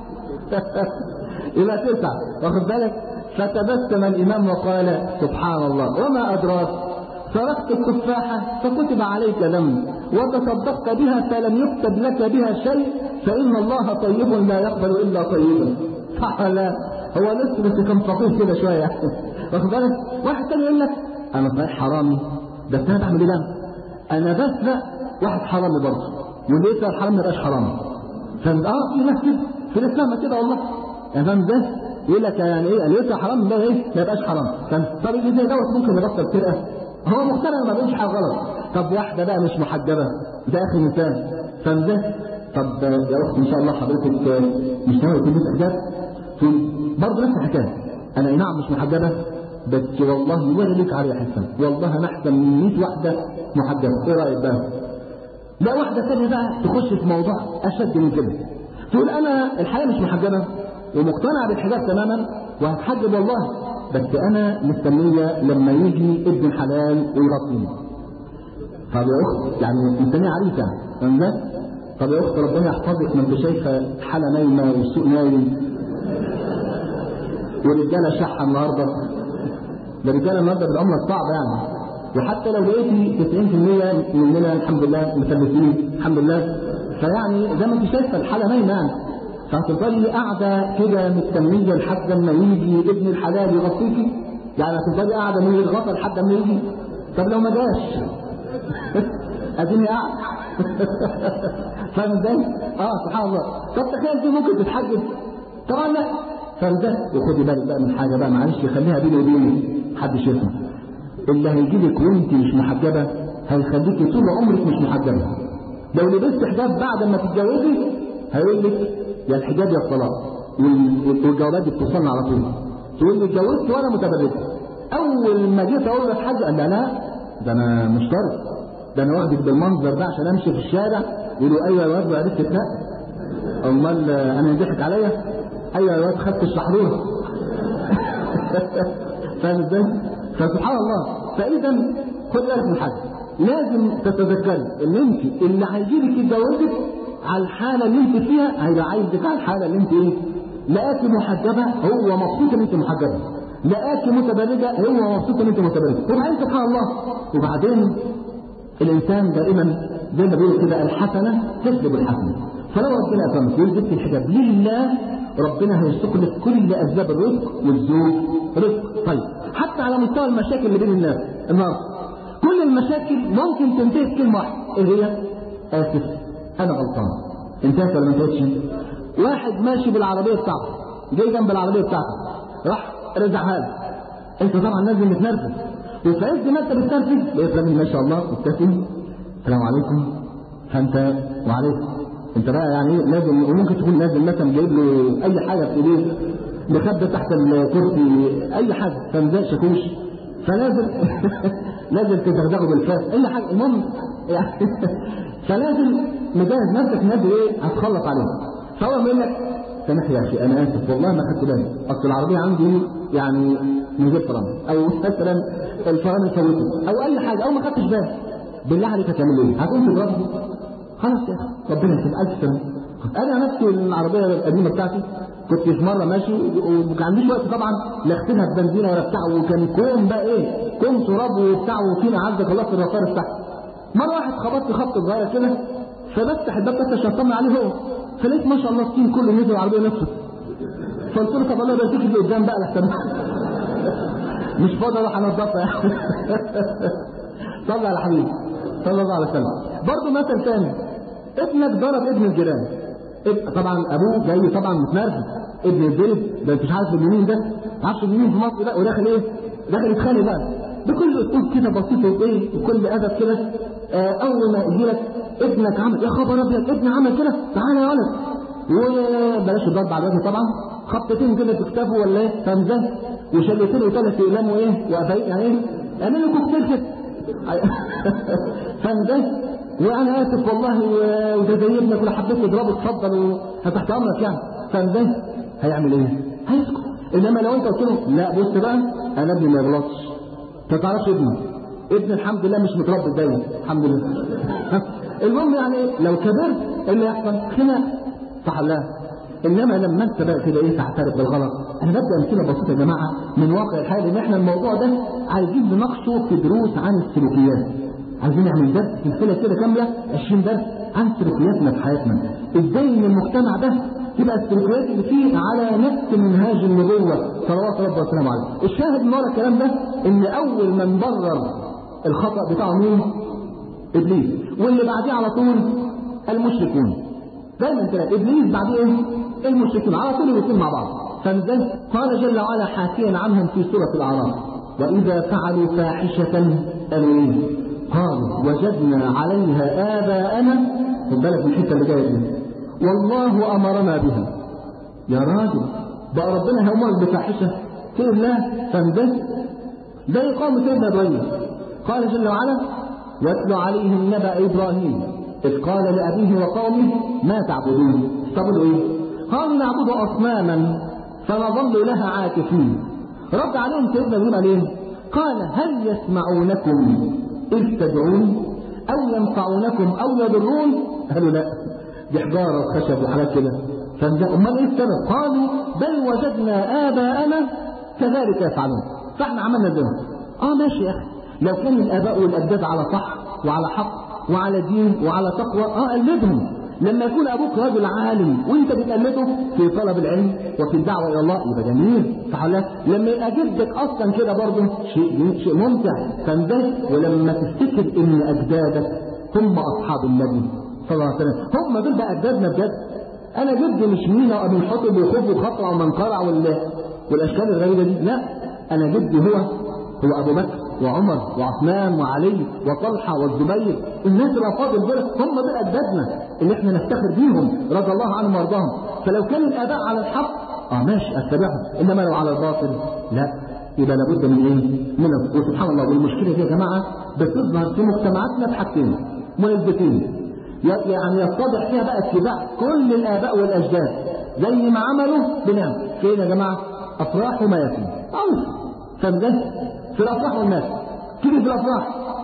الى تسعه، واخد بالك؟ فتبسم الامام وقال سبحان الله وما ادراك سرقت التفاحه فكتب عليك دم وتصدقت بها فلم يكتب لك بها شيء فان الله طيب لا يقبل الا طيبا. صح ولا لا؟ هو لسه بس كان فقير كده شويه واخد بالك؟ واحد تاني يقول لك انا صحيح حرامي بس انا بعمل ايه؟ انا بسرق واحد حرامي برضه واللي يسرق الحرام ما يبقاش حرامي، فاهم؟ اه في ناس كده في الاسلام كده والله، يعني فاهم ازاي؟ يقول لك يعني ايه اللي يسرق حرام ده ايه؟ ما يبقاش حرام، فاهم؟ طب اللي زي دوت ممكن يبطل سرقه؟ هو مقتنع ما بيقولش حاجه غلط. طب واحده بقى مش محجبه ده اخر مثال، فاهم ازاي؟ طب يا اخت ان شاء الله حضرتك مش ناوي تلبس حجاب؟ برضه نفس الحكايه، انا اي نعم مش محجبه بس والله ولا ليك عليها حسن، والله انا احسن من مية واحده محجبه، ايه رايك بقى؟ لا واحده ثانيه بقى تخش في موضوع اشد من كده، تقول انا الحقيقه مش محجبه ومقتنعه بالحجاب تماما وهتحجب والله بس انا مستنيه لما يجي ابن الحلال ويغطيني. طب يا اخت يعني مستنيه عريسه، فاهم؟ طب يا اخت ربنا يحفظك، ما انت شايفه حاله نايمه والسوق نايم والرجاله شحه النهارده، ده الرجاله النهارده بالعمله الصعبه يعني، وحتى لو لقيتي تسعين في المية مننا الحمد لله مثبتين الحمد لله، فيعني زي ما انت شايفه الحاله نايمه يعني، فهتفضلي قاعده كده مستنيه لحد ما يجي ابن الحلال يغطيكي، يعني هتفضلي قاعده من الغطا لحد ما يجي. طب لو ما جاش اديني قاعد فاهم ازاي؟ اه سبحان الله. طب تخيل دي ممكن تتحجب؟ طبعا لا، فاهم ازاي؟ وخدي بالك بقى من حاجه بقى معلش خليها بيني وبينك محدش يسمع، اللي هيجيلك وانت مش محجبه هيخليكي طول عمرك مش محجبه. لو لبست حجاب بعد ما تتجوزي هيقول لك يا الحجاب يا الطلاق، والجوابات دي بتوصلنا على طول، تقول لي اتجوزت وانا متبرجه. اول ما جيت اقول لك حاجه قال لا لا ده انا مشترك، ده انا واخدك بالمنظر ده عشان امشي في الشارع يقولوا ايوه يا واد عرفت لا، امال انا ضحك عليا؟ ايوه يا واد خدت الشحروره فاهم ازاي؟ فسبحان الله. فاذا خد بالك من حاجه، لازم تتذكري ان انت اللي هيجيلك يتجوزك على الحاله اللي انت فيها هيبقى عايزك على الحاله اللي انت ايه؟ لقاكي محجبه هو مبسوط ان انت محجبه، لقاكي متبرجه هو مبسوط ان انت متبرجه، وبعدين سبحان الله. وبعدين الانسان دائما زي ما بيقول كده الحسنه تسلب الحسنه، فلو ربنا اكرمك ولبست الحجاب لله ربنا هيرزق لك كل اسباب الرزق والزوج رزق. طيب حتى على مستوى المشاكل اللي بين الناس النهارده كل المشاكل ممكن تنتهي بكلمه واحده، ايه هي؟ اسف انا غلطان. انتهت ولا ما انتهتش؟ واحد ماشي بالعربيه بتاعته جاي جنب العربيه بتاعته راح رزعها له، انت طبعا لازم تتنرفز، وفي عز ما انت بتنرفز لقيت راجل ما شاء الله مبتسم السلام عليكم، فانت وعليكم انت بقى يعني لازم، وممكن تكون لازم مثلا جايب له اي حاجه في ايديه مخبى تحت الكرسي اي حاجه، فمزاق شاكوش، فلازم لازم تدغدغه بالفاس اي حاجه، المهم يعني فلازم مجهز نفسك نادي ايه هتخلص عليه. فهو يقول لك سامح يا اخي انا اسف والله ما خدت بالي، اصل العربيه عندي يعني من غير فرامل، او مثلا الفرامل فوتت او اي حاجه او ما خدتش بالي، بالله عليك هتعمل ايه؟ هتقوم تضربني؟ خلاص يا اخي ربنا يكتب الف سنه. انا نفسي العربيه القديمه بتاعتي كنت في مره ماشي وما عنديش وقت طبعا لا اختمها ببنزينه ولا بتاع، وكان كوم بقى ايه كوم تراب وبتاع وفينا عزك الله في الرصاص بتاعتي. مره واحد خبطت خبطه صغيره كده فبفتح الباب بس عشان اطمن عليه هو، فلقيت ما شاء الله الصين كله نزل العربيه نفسه. فقلت له طب الله يبارك فيك اللي قدام بقى لحسن مش فاضي اروح انضفها يعني. صلى على حبيبي صلى الله عليه وسلم. برضه مثل ثاني، ابنك ضرب ابن الجيران، طبعا ابوه جاي طبعا متنرفز، ابن الجيران ده انت مش عارف اليمين ده ما عارفش اليمين في مصر بقى وداخل ايه؟ داخل يتخانق بقى بكل اسلوب كده بسيط وايه وكل ادب كده. آه اول ما يجي لك ابنك عمل يا خبر ابيض ابني عمل كده تعالى يا ولد، وبلاش الضرب على الوجه طبعا، خبطتين كده في كتافه ولا ايه فمزه وشلتين وثلاث اقلام وايه وقفايق يعني ايه اعمل له كوكتيل كده فمزه وانا اسف والله وده زي ابنك ولا حبيت تضربه اتفضل وهتحت امرك يعني فمزه هيعمل ايه؟ هيسكت. انما لو انت قلت له لا بص بقى انا ابني ما يغلطش، ما تعرفش ابني ابن الحمد لله مش متربي دايما الحمد لله. المهم يعني لو كبرت ايه اللي يحصل؟ خناق صح لا؟ انما لما انت بقى كده ايه تعترف بالغلط. انا بدي امثله بسيطه يا جماعه من واقع الحال ان احنا الموضوع ده عايزين نناقشه في دروس عن السلوكيات. عايزين نعمل درس سلسله كده كامله عشرين درس عن سلوكياتنا في حياتنا. ازاي ان المجتمع ده تبقى السلوكيات اللي فيه على نفس منهاج النبوه صلوات ربنا وسلامه عليه. الشاهد من ورا الكلام ده ان اول من برر الخطا بتاعه مين؟ ابليس، واللي بعديه على طول المشركون. دايما كده ابليس بعديه ايه؟ المشركين، على طول الاثنين مع بعض. فازاي؟ قال جل وعلا حاكيا عنهم في سوره الاعراف: واذا فعلوا فاحشه قالوا ايه؟ قالوا وجدنا عليها اباءنا. خد بالك من الحته اللي جايه دي، والله امرنا بها. يا راجل بقى ربنا هيامرك بفاحشه؟ تقول لا. فازاي؟ ده يقام سيدنا ابراهيم. قال جل وعلا: واتل عليهم نبأ ابراهيم إذ قال لأبيه وقومه ما تعبدون؟ طب ايه؟ قالوا نعبد أصناما فنظل لها عاكفين. رد عليهم سيدنا ابراهيم عليه قال: هل يسمعونكم إذ تدعون أو ينفعونكم أو يضرون؟ قالوا لا، دي حجارة وخشب وحاجات كده. امال ايه السبب؟ قالوا بل وجدنا آباءنا كذلك يفعلون، فاحنا عملنا زيهم. اه ماشي يا اخي، لو كان الآباء والأجداد على صح وعلى حق وعلى دين وعلى تقوى اه قلدهم. لما يكون ابوك راجل عالم وانت بتقلده في طلب العلم وفي الدعوه الى الله يبقى جميل صح ولا؟ لما يبقى جدك اصلا كده برضه شيء شيء ممتع فانده. ولما تفتكر ان اجدادك هم اصحاب النبي صلى الله عليه وسلم، هم دول بقى اجدادنا بجد. انا جدي مش مينا وابو الحطب وخوف وخطرع ومنقرع والاشكال الغريبه دي، لا، انا جدي هو هو ابو بكر وعمر وعثمان وعلي وطلحه والزبير. الناس الافاضل دول هم دول اجدادنا اللي احنا نفتخر بيهم رضي الله عنهم وارضاهم. فلو كان الاباء على الحق اه ماشي اتبعهم، انما لو على الباطل لا، يبقى لابد من ايه؟ من السكوت. سبحان الله. والمشكله دي يا جماعه بتظهر في مجتمعاتنا بحاجتين مناسبتين، يعني يتضح فيها بقى اتباع كل الاباء والاجداد زي ما عملوا بنعمل. فين يا جماعه؟ افراح ومياسم. عارف فبجد في الافراح والناس تيجي في الافراح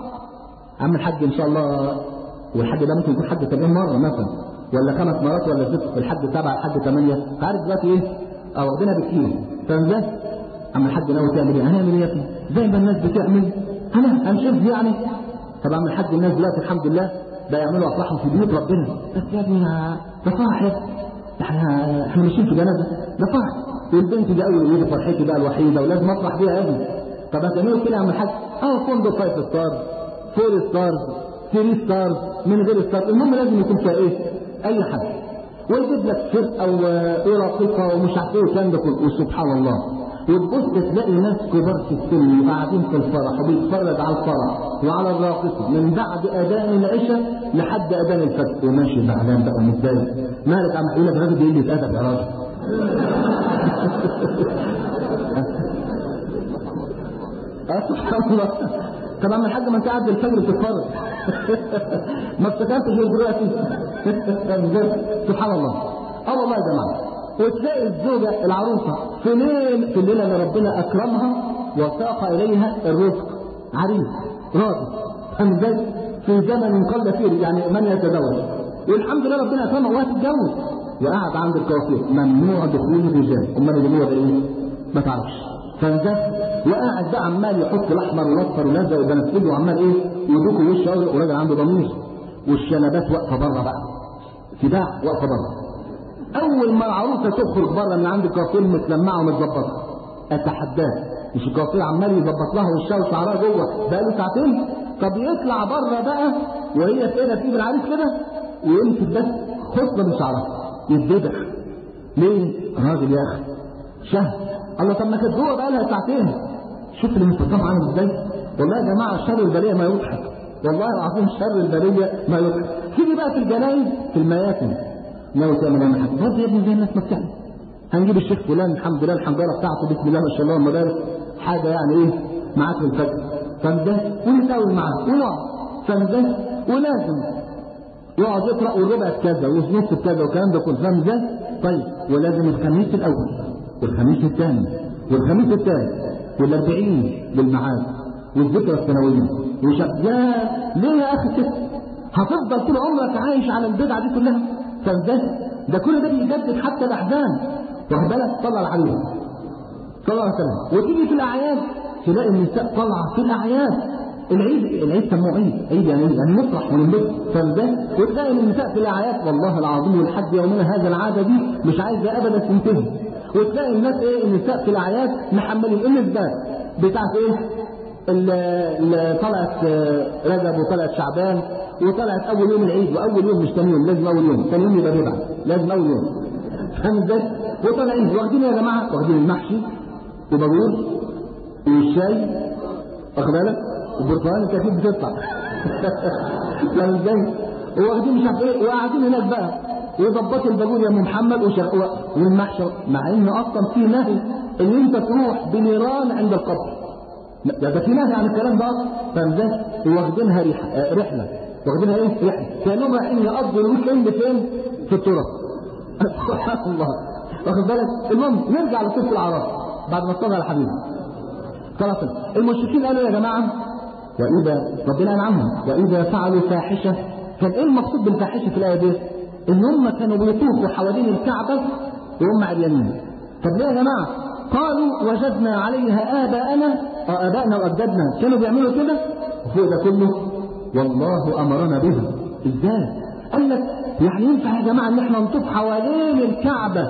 عم الحاج ان شاء الله، والحاج ده ممكن يكون حج كمان مره مثلا ولا خمس مرات ولا ست، الحج سبعه الحج ثمانيه، عارف دلوقتي ايه؟ اه واخدينها بكتير. فاهم؟ عم الحاج ناوي تعمل ايه؟ هنعمل ايه يا ابني؟ زي ما الناس بتعمل انا هنشوف يعني. طبعا عم الحاج الناس دلوقتي الحمد لله بقى يعملوا افراحهم في بيوت ربنا، بس يا ابني ده فرح يا ابني، احنا احنا ماشيين في جنازه، ده فرح، والبنت دي اول وليده فرحتي بقى الوحيده ولازم افرح بيها يا ابني. طب هتعملوا كده يا عم الحاج؟ اه فندق فايف ستار، فور ستار، ثري ستار، من غير ستار، المهم لازم يكون فيها ايه؟ اي حاجه. ويجيب لك فرقه ورقيقه ومش عارف ايه والكلام ده كله. وسبحان الله وتبص تلاقي ناس كبار في السن قاعدين في الفرح وبيتفرج على الفرح وعلى الراقصه من بعد اذان العشاء لحد اذان الفجر، وماشي زعلان بقى متضايق. مالك يا عم؟ يقول لك الراجل بيقول لي اتأدب يا راجل. اه سبحان الله. طبعا من حاجه ما انت قاعد الفجر بتتفرج ما افتكرتش غير دلوقتي سبحان الله. اه والله يا جماعه. وتلاقي الزوجه العروسه في ليل في الليله اللي ربنا اكرمها وساق اليها الرزق عريس راضي ازاي في زمن قل فيه يعني من يتزوج والحمد لله ربنا اكرمها وهتتجوز وقعد عند الكوافير ممنوع دخول الرجال. امال اللي هو ده ايه؟ ما تعرفش. فده وقاعد بقى عمال يحط الاحمر والاصفر ولزق وبنفسجي وعمال ايه يدوك وشه وراجل عنده ضمير والشنبات واقفه بره بقى سباع واقفه بره. اول ما العروسه تخرج بره من عند الكوافير متلمعه ومتظبطه اتحداه مش الكوافير عمال يظبط لها وشها وشعرها جوه بقى له ساعتين. طب يطلع بره بقى وهي في ايدها في ايد العريس كده ويمسك بس خصله من شعرها يتذبح. ليه؟ راجل يا اخي شهر. الله طب ما كانت جوه بقى لها ساعتين. شوف الانتظام عامل ازاي. والله يا جماعه شر البريه ما يضحك. والله العظيم شر البريه ما يضحك. تيجي بقى في الجنايز في المياتم ناوي تعمل انا حاجه برضه يا ابني زي الناس ما بتعمل. هنجيب الشيخ فلان الحمد لله الحنجره بتاعته بسم الله ما شاء الله والمدارس حاجه يعني ايه معاك الفجر فده ونساوي معاه ونقعد فده ولازم يقعد يقرا والربع بكذا والنص بكذا والكلام ده كله فاهم ازاي؟ طيب ولازم الخميس الاول والخميس الثاني والخميس الثالث والاربعين بالمعاد والذكرى السنويه وشغال ليه يا اخي كده؟ هتفضل طول عمرك عايش على البدعه دي كلها فده ده كل ده بيجدد حتى الاحزان واخد بالك طلع العليم صلى الله عليه وسلم. وتيجي في الاعياد تلاقي النساء طالعه في الاعياد العيد العيد سموه عيد عيد يعني يعني نفرح وننبسط فده وتلاقي النساء في الاعياد والله العظيم ولحد يومنا هذا العاده دي مش عايزه ابدا تنتهي. وتلاقي الناس ايه النساء في الاعياد محملين النسبات بتاعت ايه اللي طلعت رجب وطلعت شعبان وطلعت اول يوم العيد واول يوم مش ثاني يوم لازم اول يوم ثاني يوم يبقى ربع لازم اول يوم فاهم ازاي؟ وطالعين واخدين يا جماعه واخدين المحشي وبابور والشاي واخد بالك والبرتقال الكتير بتطلع فاهم ازاي؟ واخدين مش عارف ايه وقاعدين هناك بقى ويظبطوا البابور يا ام محمد والمحشي مع ان اصلا في نهي ان انت تروح بنيران عند القبر. ده ده في نهي عن الكلام ده فاهم ازاي؟ واخدينها رحله واخدينها ايه؟ رحله كانهم رايحين يقضوا الويك اند فين؟ في التراث سبحان الله واخد بالك. المهم نرجع لقصه الاعراف بعد ما صلى على حبيبي خلاص. المشركين قالوا يا جماعه واذا ربنا انعمهم واذا فعلوا فاحشه كان ايه المقصود بالفاحشه في الايه دي؟ ان هم كانوا بيطوفوا حوالين الكعبه وهم عريانين. طب ليه يا جماعه؟ قالوا وجدنا عليها اباءنا اه ابائنا واجدادنا كانوا بيعملوا كده وفوق ده كله والله امرنا بها. ازاي؟ قال لك يعني ينفع يا جماعه ان احنا نطوف حوالين الكعبه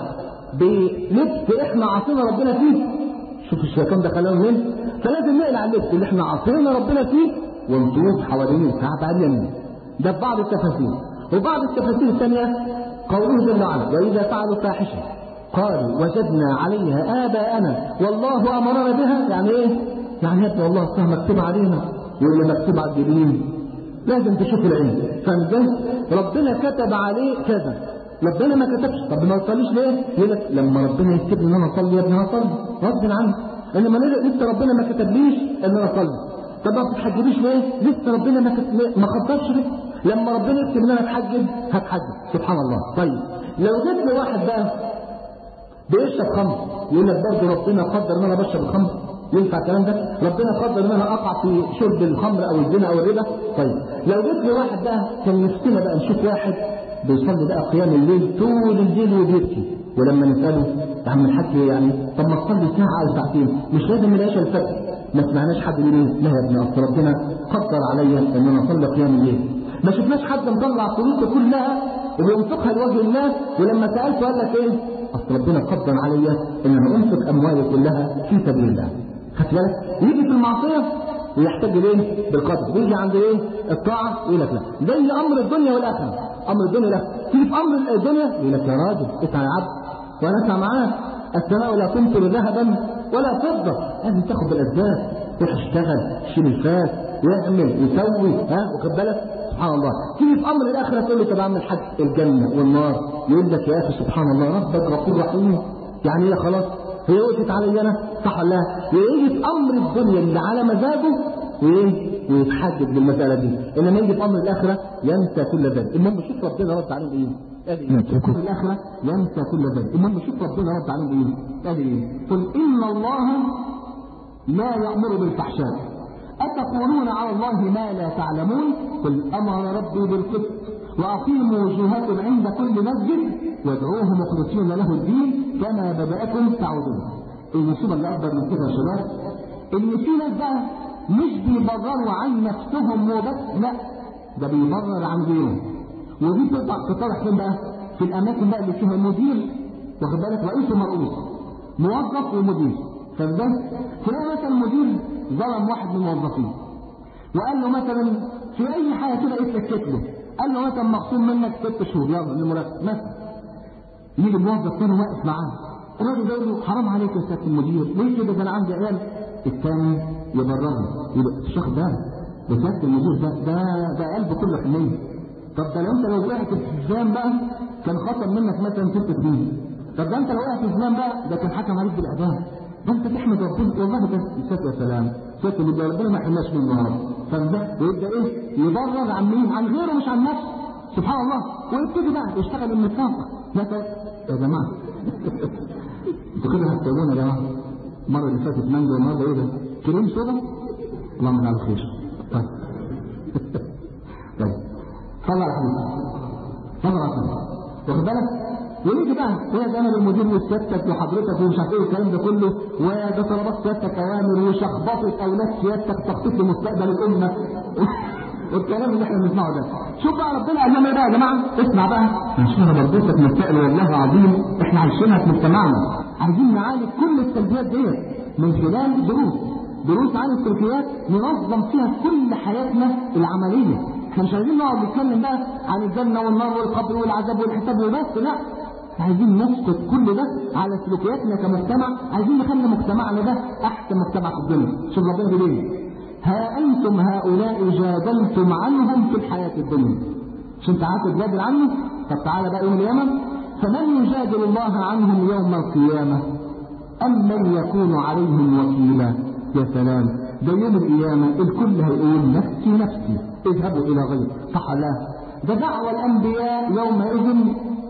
بلبس احنا عصينا ربنا فيه؟ شوف الشيطان ده خلاهم هنا فلازم نقلع اللبس اللي احنا عصينا ربنا فيه ونطوف حوالين الكعبه عريانين. ده في بعض التفاسير. وبعض التفاسير الثانيه قوله جل وعلا واذا فعلوا فاحشه قالوا وجدنا عليها اباءنا والله امرنا بها. يعني ايه؟ يعني يا ابني والله اصلها مكتوب علينا واللي مكتوب على الجبين لازم تشوف العين فاهم؟ ربنا كتب عليه كذا ربنا ما كتبش. طب ما تصليش ليه؟ يقول لك لما ربنا يكتب لي ان انا اصلي يا ابني هصلي غصب عني انما لسه ربنا ما كتبليش ان انا اصلي. طب ما بتحجبيش ليه؟ لسه ربنا ما كتب ما خطبش ليه؟ لما ربنا يكتب ان انا اتحجب هتحجب سبحان الله. طيب لو جبت واحد بقى بيشرب خمر يقول لك برضه ربنا قدر ان انا بشرب الخمر ينفع الكلام ده؟ ربنا قدر ان انا اقع في شرب الخمر او الزنا او الربا. طيب لو جبت لي واحد بقى كان نفسنا بقى نشوف واحد بيصلي بقى قيام الليل طول الليل وبيبكي ولما نساله يا عم الحاج يعني طب ما تصلي ساعه او ساعتين مش لازم نلاقيش الفجر ما سمعناش حد يقول لا يا ابني اصل ربنا قدر عليا ان انا اصلي قيام الليل. ما شفناش حد مطلع فلوسه كلها وبينفقها لوجه الله ولما سالته قال لك ايه؟ اصل ربنا قدر عليا ان انا انفق اموالي كلها في سبيل الله. خدت بالك؟ يجي في المعصيه ويحتاج ليه؟ بالقدر. ويجي عند ايه؟ الطاعه يقول لك لا. زي امر الدنيا والاخره. امر الدنيا لا. تيجي في امر الدنيا يقول لك يا راجل اسعى يا عبد وانا اسعى معاك. السماء لا تمطر ذهبا ولا فضه. لازم تاخد بالاسباب. روح اشتغل شيل الفاس واعمل وسوي ها واخد بالك؟ سبحان الله. تيجي في امر الاخره تقول له طب اعمل حاج الجنه والنار، يقول لك يا اخي سبحان الله ربك غفور رحيم. يعني ايه خلاص هي وقفت علي انا صح ولا لا؟ يجي في امر الدنيا اللي على مزاجه وايه ويتحدد بالمساله دي، انما يجي في امر الاخره ينسى كل ذلك. المهم شوف ربنا رد عليهم ايه؟ قال في امر الاخره ينسى كل ذلك. المهم شوف ربنا رد عليهم ايه؟ قال ايه؟ قل ان الله لا يامر بالفحشاء أتقولون على الله ما لا تعلمون. قل أمر ربي بالقسط وأقيموا وجوهكم عند كل مسجد وادعوه مخلصين له الدين كما بدأكم تعودون. المصيبة اللي أكبر من كده يا شباب إن في ناس بقى مش بيبرروا عن نفسهم وبس، لا ده بيبرر عن غيرهم. ودي تطرح فين بقى؟ في الأماكن بقى اللي فيها مدير واخد بالك رئيس ومرؤوس موظف ومدير. فده تلاقي مثلا مدير ظلم واحد من الموظفين وقال له مثلا في اي حاجه كده يتلكك له، قال له مثلا مخصوم منك ست شهور يلا المرتب مثلا. يجي الموظف تاني واقف معاه، الراجل يقول له حرام عليك يا سياده المدير ليه كده ده انا عندي عيال. الثاني يبرره يبقى الشيخ ده ده سياده المدير ده ده ده قلبه كله حنيه. طب ده لو انت لو وقعت في الزام بقى كان خصم منك مثلا ست سنين. طب ده انت لو وقعت في الزام بقى ده كان حكم عليك بالاعدام. ده انت تحمد ربنا والله ده يا سلام سياده المدير ربنا ما يحرمناش منه يا رب. فده ويبدا ايه يبرر عن مين؟ عن غيره مش عن نفسه سبحان الله. ويبتدي بقى يشتغل النفاق. يا جماعه انتوا كده هتتعبونا يا جماعه. المره اللي فاتت مانجا والنهارده ايه ده؟ كريم سودا؟ اللهم على خير. طيب طيب صلى على حبيبي صلى على حبيبي واخد بالك؟ ونيجي بقى هي جانب المدير وسيادتك وحضرتك ومش عارف ايه الكلام ده كله، وده طلبات سيادتك اوامر وشخبطه اولاد سيادتك تخطيط لمستقبل الامه والكلام اللي احنا بنسمعه ده. شوف بقى ربنا قال لنا ايه بقى يا جماعه؟ اسمع بقى عشان انا بربطك مسائل والله العظيم احنا عايشينها في مجتمعنا. عايزين نعالج كل السلبيات ديت من خلال دروس دروس عن السلوكيات ننظم فيها كل حياتنا العمليه. احنا مش عايزين نقعد نتكلم بقى عن الجنه والنار والقبر والعذاب والحساب وبس، لا عايزين نسقط كل ده على سلوكياتنا كمجتمع. عايزين نخلي مجتمعنا ده احسن مجتمع في الدنيا. شوف ربنا بيقول ايه؟ ها انتم هؤلاء جادلتم عنهم في الحياه الدنيا. مش انت عارف تجادل عنه؟ طب تعالى بقى يوم القيامه فمن يجادل الله عنهم يوم القيامه ام من يكون عليهم وكيلا. يا سلام ده يوم القيامه الكل هيقول نفسي نفسي اذهبوا الى غيري صح لا؟ ده دعوى الانبياء يومئذ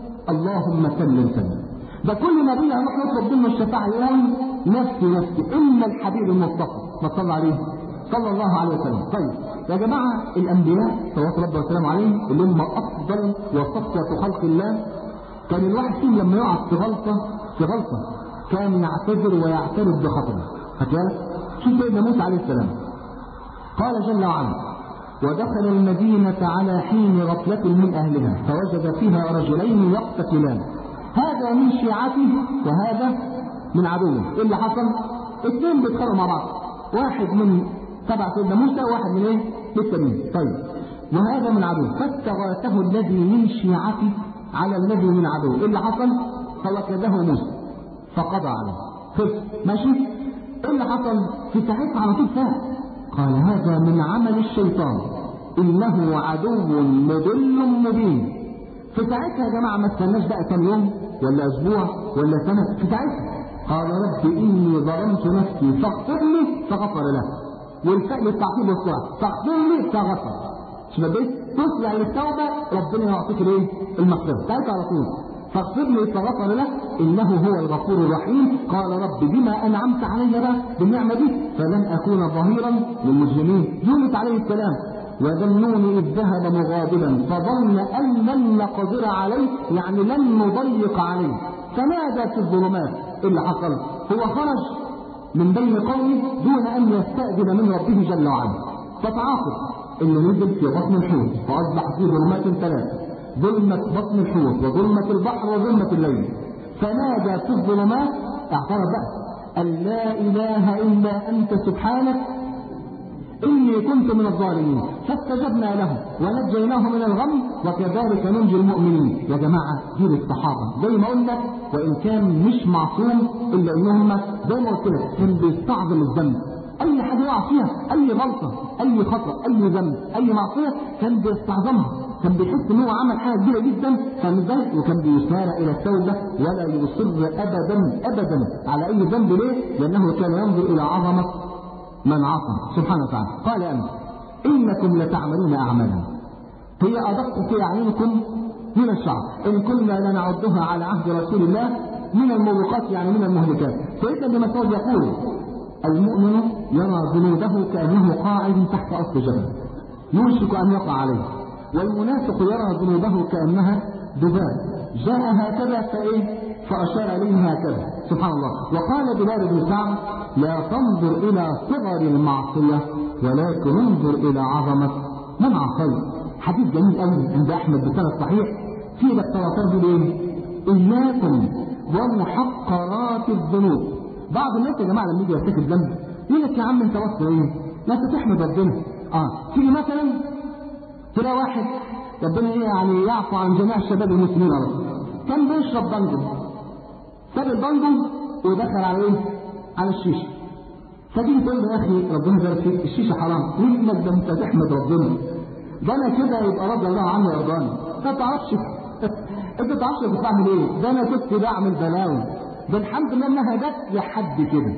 اللهم سلم سلم. ده كل نبي هنروح نطلب منه الشفاعه يقول نفسي نفسي الا الحبيب المصطفى ما صلى عليه صلى الله عليه وسلم. طيب يا جماعه الانبياء صلوات ربنا وسلامه عليهم اللي هم افضل وصفوه خلق الله، كان الواحد فيهم لما يقع في غلطه في غلطه كان يعتذر ويعترف بخطئه. هكذا شوف سيدنا موسى عليه السلام قال جل وعلا ودخل المدينة على حين غفلة من أهلها فوجد فيها رجلين يقتتلان هذا من شيعته وهذا من عدوه. إيه اللي حصل؟ اثنين بيتخانقوا مع بعض، واحد من تبع سيدنا موسى وواحد من ايه؟ التانيين. طيب وهذا من عدوه فاستغاثه الذي من شيعته على الذي من عدوه. إيه اللي حصل؟ فوكده موسى فقضى عليه. خف ماشي؟ إيه اللي حصل؟ في ساعتها على طول فات قال هذا من عمل الشيطان إنه عدو مضل مبين. في ساعتها يا جماعة ما استناش بقى كم يوم ولا أسبوع ولا سنة، في ساعتها قال رب إني ظلمت نفسي فاغفر لي فغفر له. والفعل التعقيب والسرعة فاغفر لي فغفر. شباب تسرع للتوبة ربنا يعطيك الايه؟ المغفرة ساعتها على طول. فاغفر لي فغفر له انه هو الغفور الرحيم. قال رب بما انعمت علي بقى بالنعمه دي فلن اكون ظهيرا للمجرمين. يونس عليه السلام وذنون اذ ذهب مغاضبا فظن ان لن نقدر عليه يعني لن نضيق عليه فنادى في الظلمات. ايه اللي حصل؟ هو خرج من بين قومه دون ان يستأذن من ربه جل وعلا فتعاقب انه نزل في بطن الحوت فاصبح في ظلمات ثلاثه ظلمة بطن الحوت وظلمة البحر وظلمة الليل فنادى في الظلمات اعترف بقى أن لا إله إلا أنت سبحانك إني كنت من الظالمين فاستجبنا له ونجيناه من الغم وكذلك ننجي المؤمنين. يا جماعة جيل الصحابة زي ما قلنا وإن كان مش معصوم إلا إنهم زي ما قلت لك كان بيستعظم الذنب اي حاجه يقع فيها، اي غلطه، اي خطا، اي ذنب، اي معصيه كان بيستعظمها، كان بيحس ان هو عمل حاجه كبيره جدا، كان ازاي؟ وكان بيسارع الى التوبه ولا يصر ابدا ابدا على اي ذنب. ليه؟ لانه كان ينظر الى عظمه من عصم سبحانه وتعالى. قال أنت إنكم لتعملون أعمالا هي أدق في أعينكم من الشعر إن كنا لنعدها على عهد رسول الله من الموبقات، يعني من المهلكات. سيدنا ابن مسعود يقول المؤمن يرى ذنوبه كأنه قاعد تحت أصل جبل يوشك أن يقع عليه، والمنافق يرى ذنوبه كأنها ذباب جاء هكذا فإيه فأشار إليه هكذا. سبحان الله. وقال بلال بن سعد لا تنظر إلى صغر المعصية ولكن انظر إلى عظمة من عصيت. حديث جميل قوي عند أحمد بسند صحيح في الاختلاطات دي. إياكم ومحقرات الذنوب. بعض الناس يا جماعة لما يجي يرتكب ذنب يقول لك يا عم أنت وصل إيه؟ لا تحمد ربنا. آه تيجي مثلا تلاقي واحد ربنا إيه يعني يعفو عن جميع الشباب المسلمين على طول كان بيشرب بانجو، ساب البانجو ودخل على ايه؟ على الشيشه. فتيجي تقول له يا اخي ربنا يبارك فيك الشيشه حرام، يقول لك ده انت تحمد ربنا، ده انا كده يبقى رضي الله عنه ويرضاني. انت ما تعرفش انت ما تعرفش كنت بعمل ايه؟ ده انا كنت بعمل بلاوي، ده الحمد لله انها جت لحد كده.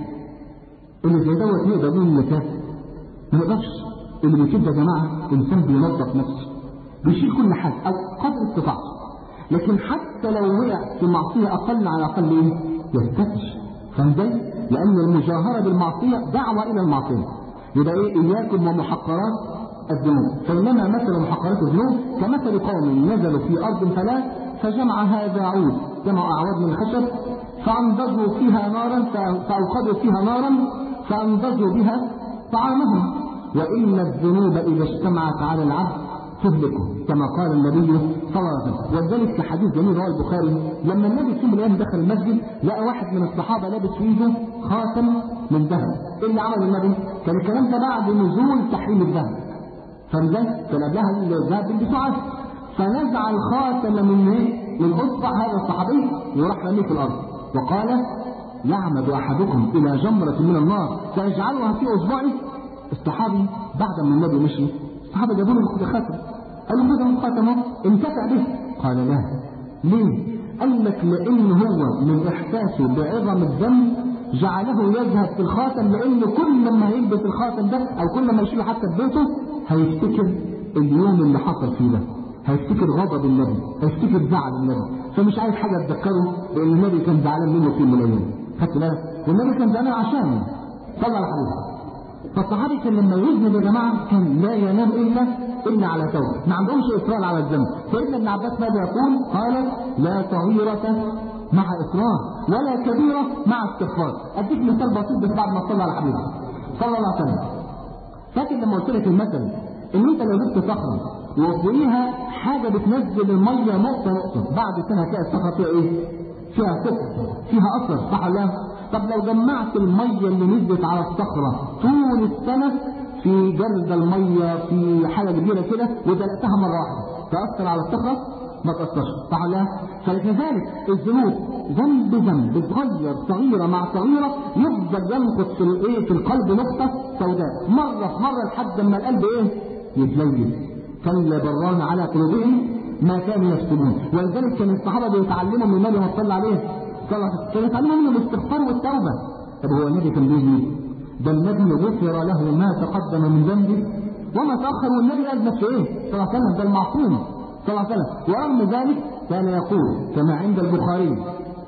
اللي زي دوت يقدر يقول اللي كافر؟ ما يقدرش. اللي بيكذب يا جماعه انسان بينظف نفسه، بيشيل كل حاجه او قدر استطاعته، لكن حتى لو وقع في معصيه اقل على اقل ايه؟ يفتش. فاهم ازاي؟ لان المجاهره بالمعصيه دعوه الى المعصيه. يبقى ايه؟ اياكم ومحقرات الذنوب، فانما مثل محقرات الذنوب كمثل قوم نزلوا في ارض فلا فجمع هذا عود، جمع اعواد من الخشب فانضجوا فيها نارا فاوقدوا فيها نارا فانضجوا بها طعامهم. وان الذنوب اذا اجتمعت على العبد تهلكه كما قال النبي صلى الله عليه وسلم. وذلك في حديث جميل رواه البخاري لما النبي في يوم من الايام دخل المسجد لقى واحد من الصحابه لابس في ايده خاتم من ذهب. ايه اللي عمله النبي؟ كان الكلام ده بعد نزول تحريم الذهب. فازاي؟ كان قبلها الذهب بيلبسوه عادي. فنزع الخاتم من ايه؟ من اصبع هذا الصحابي وراح رميه في الارض وقال يعمد احدكم الى جمره من النار فيجعلها في اصبعه. الصحابي بعد ما النبي مشي الصحابه جابوا له الخاتم، قالوا له خذ خاتمه انتفع به. قال لا. ليه؟ قال لك لان هو من احساسه بعظم الذنب جعله يذهب في الخاتم، لانه كل ما يلبس الخاتم ده او كل ما يشيله حتى في بيته هيفتكر اليوم اللي حصل فيه ده، هيفتكر غضب النبي، هيفتكر زعل النبي، فمش عايز حاجه تذكره بان النبي كان زعلان منه في يوم من الايام. خدت بالك؟ والنبي كان زعلان عشانه صلى الله عليه وسلم. فالصحابي كان لما يذنب يا جماعه كان لا ينام الا الا على توبه، ما عندهمش اصرار على الذنب. سيدنا ابن عباس ماذا يقول؟ قال لا صغيره مع اصرار ولا كبيره مع استغفار. اديك مثال بسيط بس بعد ما صلى على حبيبه صلى الله عليه وسلم. فاكر لما قلت لك المثل ان انت لو جبت صخره وفوقيها حاجه بتنزل الميه نقطه نقطه بعد سنه هتلاقي الصخره فيها ايه؟ فيها سكر، فيها اثر، صح ولا لا؟ طب لو جمعت الميه اللي نزلت على الصخره طول السنه في جرد الميه في حاجه كبيره كده ودلقتها مره واحده تاثر على الصخره؟ ما تاثرش، صح ولا لا؟ فلذلك الذنوب ذنب ذنب صغير صغيره مع صغيره يفضل ينقص في الايه؟ في القلب نقطه سوداء مره في مره لحد ما القلب ايه؟ يتليل. كلا بران على قلوبهم ما كانوا يكسبون. ولذلك كان الصحابه بيتعلموا من النبي صلى الله عليه وسلم، كانوا يتعلموا منه الاستغفار والتوبه. طب هو النبي كان بيقول ده النبي غفر له ما تقدم من ذنبه وما تاخر، والنبي قال نفسه ايه؟ صلى الله عليه وسلم ده المعصوم صلى الله عليه وسلم. ورغم ذلك كان يقول كما عند البخاري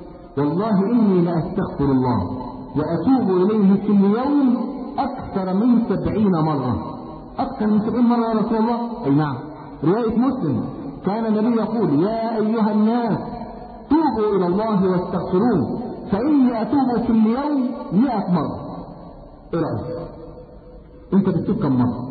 والله اني لاستغفر الله واتوب اليه في اليوم اكثر من سبعين مره. اكثر من سبعين مره يا رسول الله؟ اي نعم. روايه مسلم كان النبي يقول يا ايها الناس توبوا الى الله واستغفروه فاني اتوب في اليوم مئة مره. ايه رايك؟ انت بتتوب كم مره؟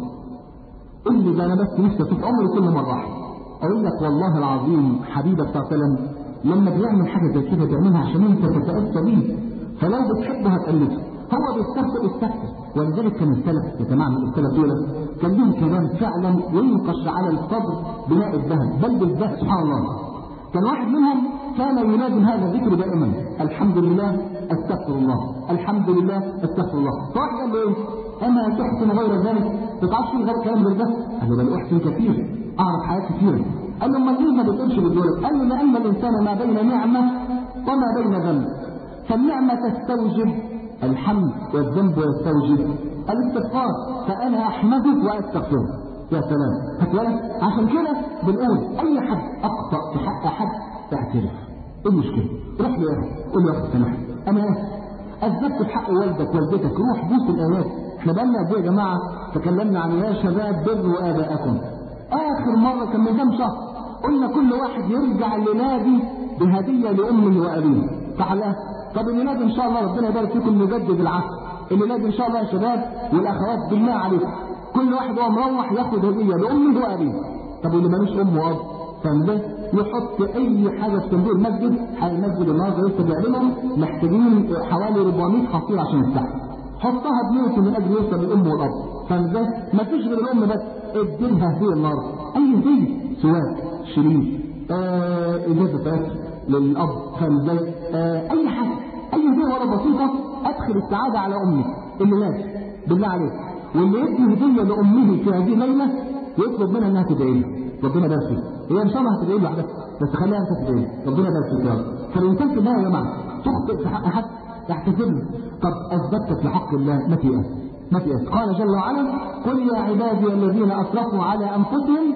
قل لي ده انا بس نفسي اتوب عمري كل مره واحده. اقول لك والله العظيم حبيبك صلى الله عليه وسلم لما بيعمل حاجه زي كده بيعملها عشان انت تتاسى بيه، فلو بتحبه هتقلده. هو بيستغفر استغفر. ولذلك كان السلف يا جماعه من السلف دول كان لهم كلام فعلا ينقش على الصدر بناء الذهب بل بالذهب سبحان الله. كان واحد منهم كان يلازم هذا الذكر دائما الحمد لله استغفر الله الحمد لله استغفر الله. فواحد قال له ايه؟ اما تحسن غير ذلك؟ ما تعرفش غير الكلام غير ده؟ قال له بل احسن كثير، اعرف حاجات كثيره. قال له امال ليه ما بتقولش بدولك؟ قال له لان الانسان ما بين نعمه وما بين ذنب، فالنعمه تستوجب الحمد والذنب يستوجب الاستغفار، فانا احمده واستغفره. يا سلام، هتقول عشان كده بنقول اي حد اخطا في حق احد اعترف. ايه المشكله؟ روح له قول له يا اخي سامحني انا اثبتت في حق والدك والدتك، روح بوس الايات. احنا بقالنا قد ايه يا جماعه تكلمنا عن يا شباب بروا اباءكم. اخر مره كان من كام شهر قلنا كل واحد يرجع لنادي بهديه لامه وابيه، صح لا؟ طب الميلاد ان شاء الله ربنا يبارك فيكم نجدد العهد، الميلاد ان شاء الله يا شباب والاخوات بالله عليكم كل واحد وهو مروح ياخد هديه لامه وابيه. طب واللي مالوش ام واب فاهم؟ يحط اي حاجه في صندوق المسجد، حال المسجد النهارده لسه بيعملهم محتاجين حوالي أربعمائة حصير عشان يفتحوا، حطها بنيته من اجل يوصل للام والاب، فاهم ازاي؟ مفيش غير الام بس، اديلها هديه النهارده، اي هديه، سواك، شريف، آه اجازه فاتر للاب، فاهم ازاي؟ آه اي حاجه، اي هديه ولا بسيطه، ادخل السعاده على امي الميلاد بالله عليك. واللي يدي هديه لامه في هذه الليله يطلب منها انها تدعي له، ربنا يبارك فيك. هي ان شاء الله هتدعي له وحدها بس خليها انت تدعي له، ربنا يبارك فيك يا رب. فالانسان في النهايه يا جماعه تخطئ في حق حد يحتسب له. طب اثبتت في حق الله ما في ما في قال جل وعلا: قل يا عبادي الذين اسرفوا على انفسهم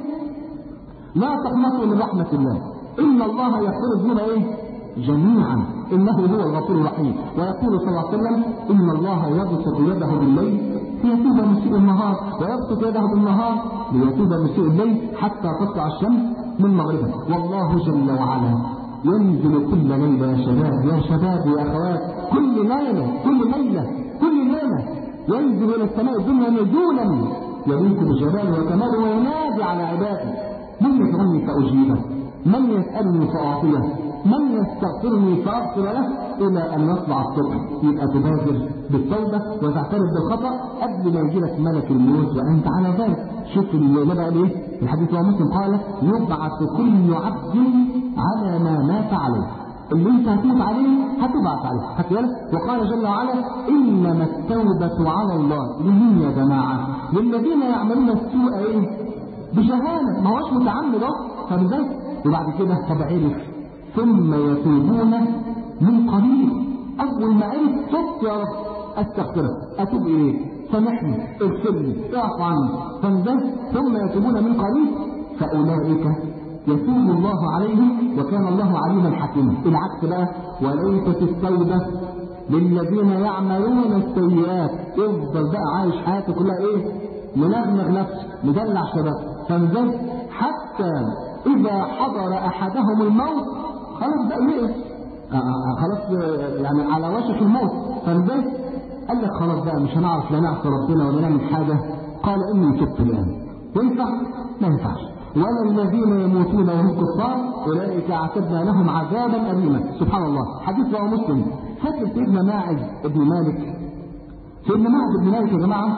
لا تقنطوا من رحمه الله ان الله يغفر الذنوب ايه؟ جميعا انه هو الغفور الرحيم. ويقول صلى الله عليه وسلم: ان الله يبسط يده بالليل ليتوب مسيء النهار ويبسط يده بالنهار ليتوب مسيء الليل حتى تطلع الشمس من مغربها. والله جل وعلا ينزل كل ليله يا شباب يا شباب يا اخوات، كل ليله كل ليله كل ليله ينزل الى السماء الدنيا نزولا يليق بجلاله وكماله وينادي على عباده: من يدعوني فاجيبه، من يسالني فاعطيه، من يستغفرني فاغفر له، الى ان يطلع الصبح. يبقى تبادر بالتوبه وتعترف بالخطا قبل ما يجي لك ملك الموت وانت على ذلك. شوف اللي بقى ايه الحديث هو مسلم قال: يبعث كل عبد على ما مات عليه. اللي انت هتموت عليه هتبعث عليه، هتقول. وقال جل وعلا: انما التوبه على الله لمين يا جماعه؟ للذين يعملون السوء ايه؟ بجهاله، ما هوش متعمد اهو، فبذلك. وبعد كده فبعرف ثم يتوبون من قريب. اول ما عرف تبت يا رب استغفرك اتوب اليك سامحني اغفر لي اعف عني فانزل ثم يتوبون من قريب فاولئك يتوب الله عليهم وكان الله عليما حكيما. العكس بقى: وليست التوبه للذين يعملون السيئات. يفضل بقى عايش حياته كلها ايه؟ منغنغ نفسه مدلع شباب فانزل حتى اذا حضر احدهم الموت خلاص بقى ايه؟ آه خلاص يعني على وشك الموت فانزل قال لك خلاص بقى مش هنعرف لا نعصي ربنا ولا نعمل حاجه. قال اني تبت الان. ينفع؟ ما ينفعش. ولا الذين يموتون وهم كفار اولئك اعتدنا لهم عذابا اليما. سبحان الله. حديث رواه مسلم. فاكر سيدنا ماعز بن مالك؟ سيدنا ماعز بن مالك يا جماعه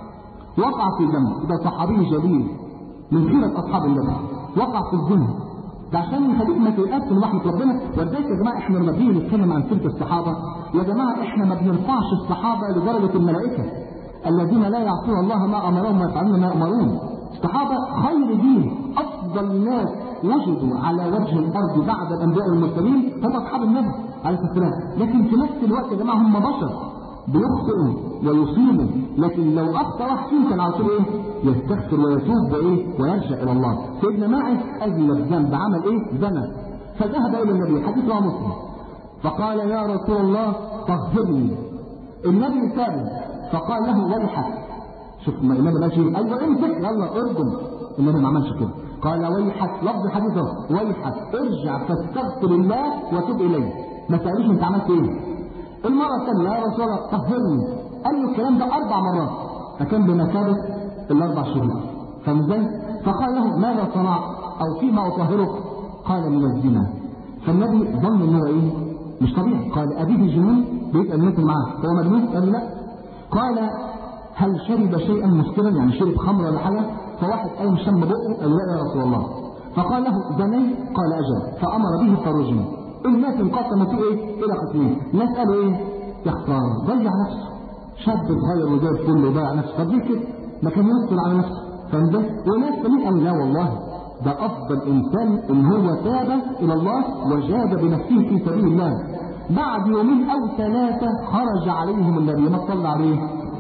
وقع في ذنب، ده صحابي جليل من خيرة اصحاب النبي، وقع في الذنب ده عشان يخليك ما تيأس من رحمة ربنا. ولذلك يا جماعه احنا لما بنيجي نتكلم عن سيرة الصحابة يا جماعه احنا ما بنرفعش الصحابة لدرجة الملائكة الذين لا يعصون الله ما امرهم ويفعلون ما يؤمرون. الصحابة خير دين، افضل الناس وجدوا على وجه الارض بعد الانبياء والمرسلين هم اصحاب النبي عليه الصلاه والسلام. لكن في نفس الوقت يا جماعه هم بشر بيخطئوا ويصيبوا، لكن لو اخطا واحد فيهم كان على طول ايه؟ يستغفر ويتوب وايه؟ ويرجع الى الله. سيدنا ماعز اذنب ذنب، عمل ايه؟ زنى، فذهب الى النبي، حديث رواه مسلم، فقال: يا رسول الله طهرني. النبي سابه فقال له: ويحك. شوف ما النبي ماشي ايوه امسك يلا ارجم، النبي ما عملش كده، قال: ويحك، لفظ الحديث ده ويحك، ارجع فاستغفر الله وتوب اليه. ما سالوش انت عملت ايه؟ المرة الثانية: يا رسول الله طهرني. قال له الكلام ده أربع مرات، فكان بمثابة الأربع شهور. فمزاي؟ فقال له: ماذا صنعت؟ أو فيما أطهرك؟ قال: من الزنا. فالنبي ظن إنه إيه؟ مش طبيعي. قال: أبيه جنون؟ بيبقى المثل معاه هو مجنون؟ قال: لا. قال: هل شرب شيئا مسكرا؟ يعني شرب خمر ولا حاجة؟ فواحد قام شم بقه قال: لا يا رسول الله. فقال له: زنيت؟ قال: أجل. فأمر به فرجم. الناس انقسموا في ايه؟ الى قسمين. ناس قالوا ايه؟ يا خساره ضيع نفسه، شاب صغير وزي الفل وضيع نفسه، طب ليه كده؟ ما كان يصبر على نفسه، فاهم ده؟ وناس تانيين قالوا لا والله ده افضل انسان ان هو تاب الى الله وجاد بنفسه في سبيل الله. بعد يومين او ثلاثه خرج عليهم النبي، ما صلى عليه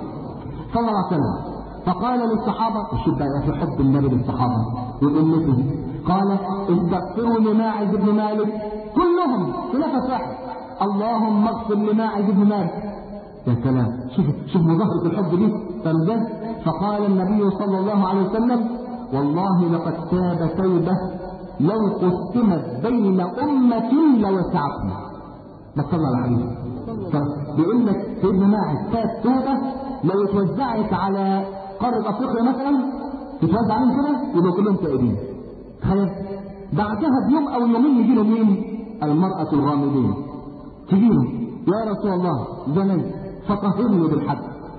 صلى الله عليه وسلم، فقال للصحابه، وشوف بقى في حب النبي للصحابه وامته، قال استغفروا لماعز بن مالك كلهم في نفس واحد، اللهم اغفر لماعز بن مالك. يا سلام، شوف شوف مظاهره الحب دي، فمزاج. فقال النبي صلى الله عليه وسلم والله لقد تاب توبه لو قسمت بين امه لوسعتهم. ما صلى على الحديث. فبيقول لك سيدنا ماعز تاب توبه لو اتوزعت على قاره افريقيا مثلا، تتوزع عليهم كده يبقوا كلهم تائبين. تخيل بعدها بيوم او يومين يجي له مين؟ المراه الغامضين تجي له، يا رسول الله زنيت فطهرني بالحد.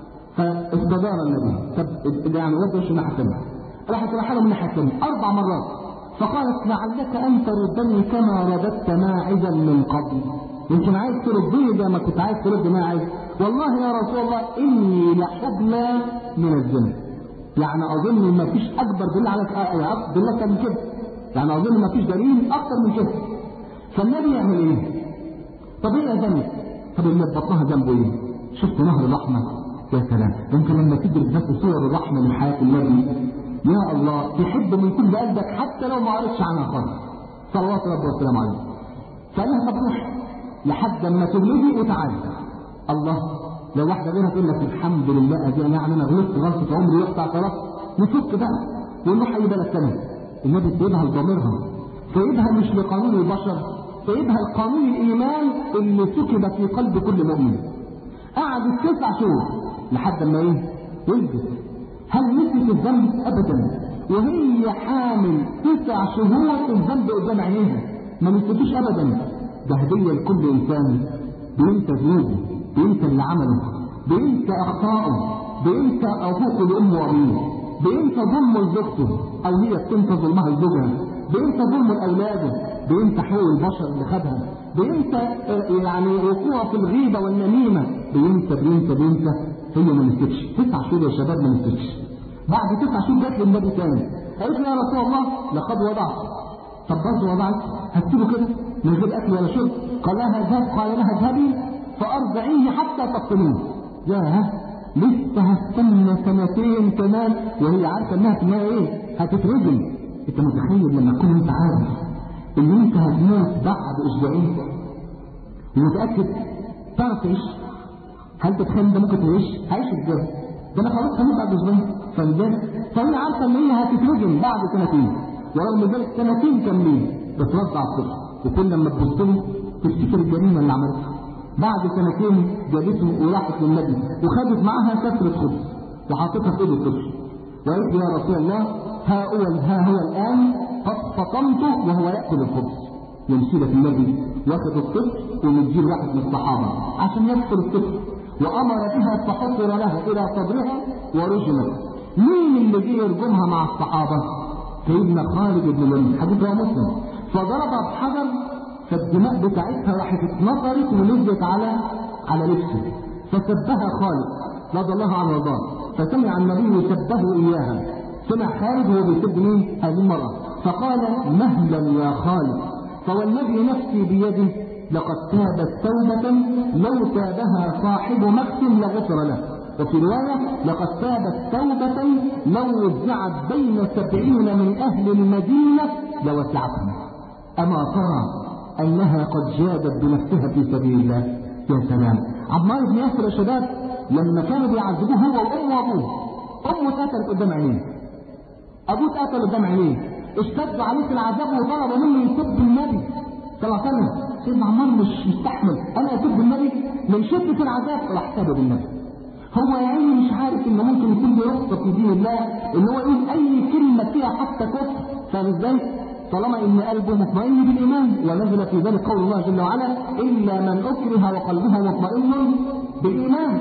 فاستدار النبي، طب يعني وضعش الناحيه الثانيه، راحت راح له من الناحيه الثانيه اربع مرات، فقالت لعلك ان تردني كما رددت ماعزا من قبل، يمكن عايز تردني زي ما كنت عايز ترد ماعز. والله يا رسول الله اني لحبلى من الزنا، يعني اظن ما فيش اكبر دليل على دليل اكتر من كده، يعني اظن ما فيش دليل اكتر من كده. فالنبي يعمل ايه؟ طب ايه ذنب؟ طب اللي بطنها ذنبه ايه؟ شفت نهر الرحمه؟ يا سلام، يمكن لما تدرك بس صور الرحمه من حياه النبي يا الله تحب من كل قلبك حتى لو ما قريتش عنها خالص صلوات ربي وسلامه عليه. فقالها طب روح لحد ما تولدي وتعالي. الله، لو واحده غيرها تقول لك الحمد لله ادي يعني انا غلطت غلطه عمري يقطع خلاص نفك بقى ونروح اي بلد ثانيه. النبي سيبها لضميرها، سيبها مش لقانون البشر، سيبها لقانون الايمان اللي سكب في قلب كل مؤمن. قعدت تسع شهور لحد ما ايه؟ ولدت. هل نسيت الذنب؟ ابدا، وهي حامل تسع شهور الذنب قدام عينيها ما نسيتوش ابدا. ده هديه لكل انسان بينسى ذنوبه، بينسى اللي عمله، بينسى اخطائه، بينسى عقوقه لامه وابيه، بينسى ظلمه لزوجته او هي بتنسى ظلمها لزوجها، بينسى ظلمه لاولاده، بينسى حقوق البشر اللي خدها، بينسى يعني وقوعه في الغيبه والنميمه، بينسى بينسى بينسى. هي ما نسيتش تسع شهور يا شباب، ما نسيتش. بعد تسع شهور جت للنبي تاني، قالت له يا رسول الله لقد وضعت. طب برضه وضعت؟ هتسيبه كده من غير اكل ولا شرب؟ قال لها اذهب، قال لها اذهبي فارضعيه حتى تفطميه. ياه، لسه هستنى سنتين كمان وهي عارفه انها في النهايه ايه؟ هتترجم. انت متخيل لما تكون انت عارف ان انت هتموت بعد اسبوعين ومتاكد تعرف تعيش؟ هل تتخيل انت ممكن تعيش؟ عايش ازاي؟ ده انا خلاص هموت بعد اسبوعين. فازاي؟ فهي عارفه ان هي هتترجم بعد سنتين، ورغم ذلك سنتين كاملين بترضع الطفل، وكل لما تبص له تفتكر الجريمه اللي عملتها. بعد سنتين جابته وراحت للنبي وخدت معاها كسرة خبز وحطتها في ايد الطفل وقالت يا رسول الله ها هو ها هو الان قد فطمته وهو ياكل الخبز. يمشي لك النبي واخد الطفل ومديه واحد من الصحابه عشان يدخل الطفل، وامر بها فحضر لها الى صدرها ورجمت. مين اللي جه يرجمها مع الصحابه؟ سيدنا خالد بن الوليد، حديث رواه مسلم. فضربها بحجر فالدماء بتاعتها راحت اتنطرت ونزلت على على لبسه، فسبها خالد رضي الله عنه وارضاه، فسمع النبي سبه اياها. سمع خالد وهو بيسب مين؟ هذه المراه، فقال مهلا يا خالد، فوالذي نفسي بيده لقد تابت توبه لو تابها صاحب مكس لغفر له. وفي روايه لقد تابت توبه لو وزعت بين سبعين من اهل المدينه لوسعتهم. اما ترى انها قد جادت بنفسها في سبيل الله؟ يا سلام. عمار بن ياسر يا شباب لما كانوا بيعذبوه هو وامه وابوه، امه اتقتلت قدام عينيه، ابوه اتقتل قدام عينيه، اشتدوا عليه في العذاب وطلبوا منه يسب النبي صلى الله عليه وسلم. سيدنا عمار مش مستحمل، انا اسب النبي من شده العذاب، راح سبب النبي. هو يا عيني مش عارف انه ممكن يكون له رخصه في دين الله ان هو يقول اي كلمه فيها حتى كفر، فاهم ازاي؟ طالما ان قلبه مطمئن بالايمان. ونزل في ذلك قول الله جل وعلا الا من اكره وقلبه مطمئن بالايمان.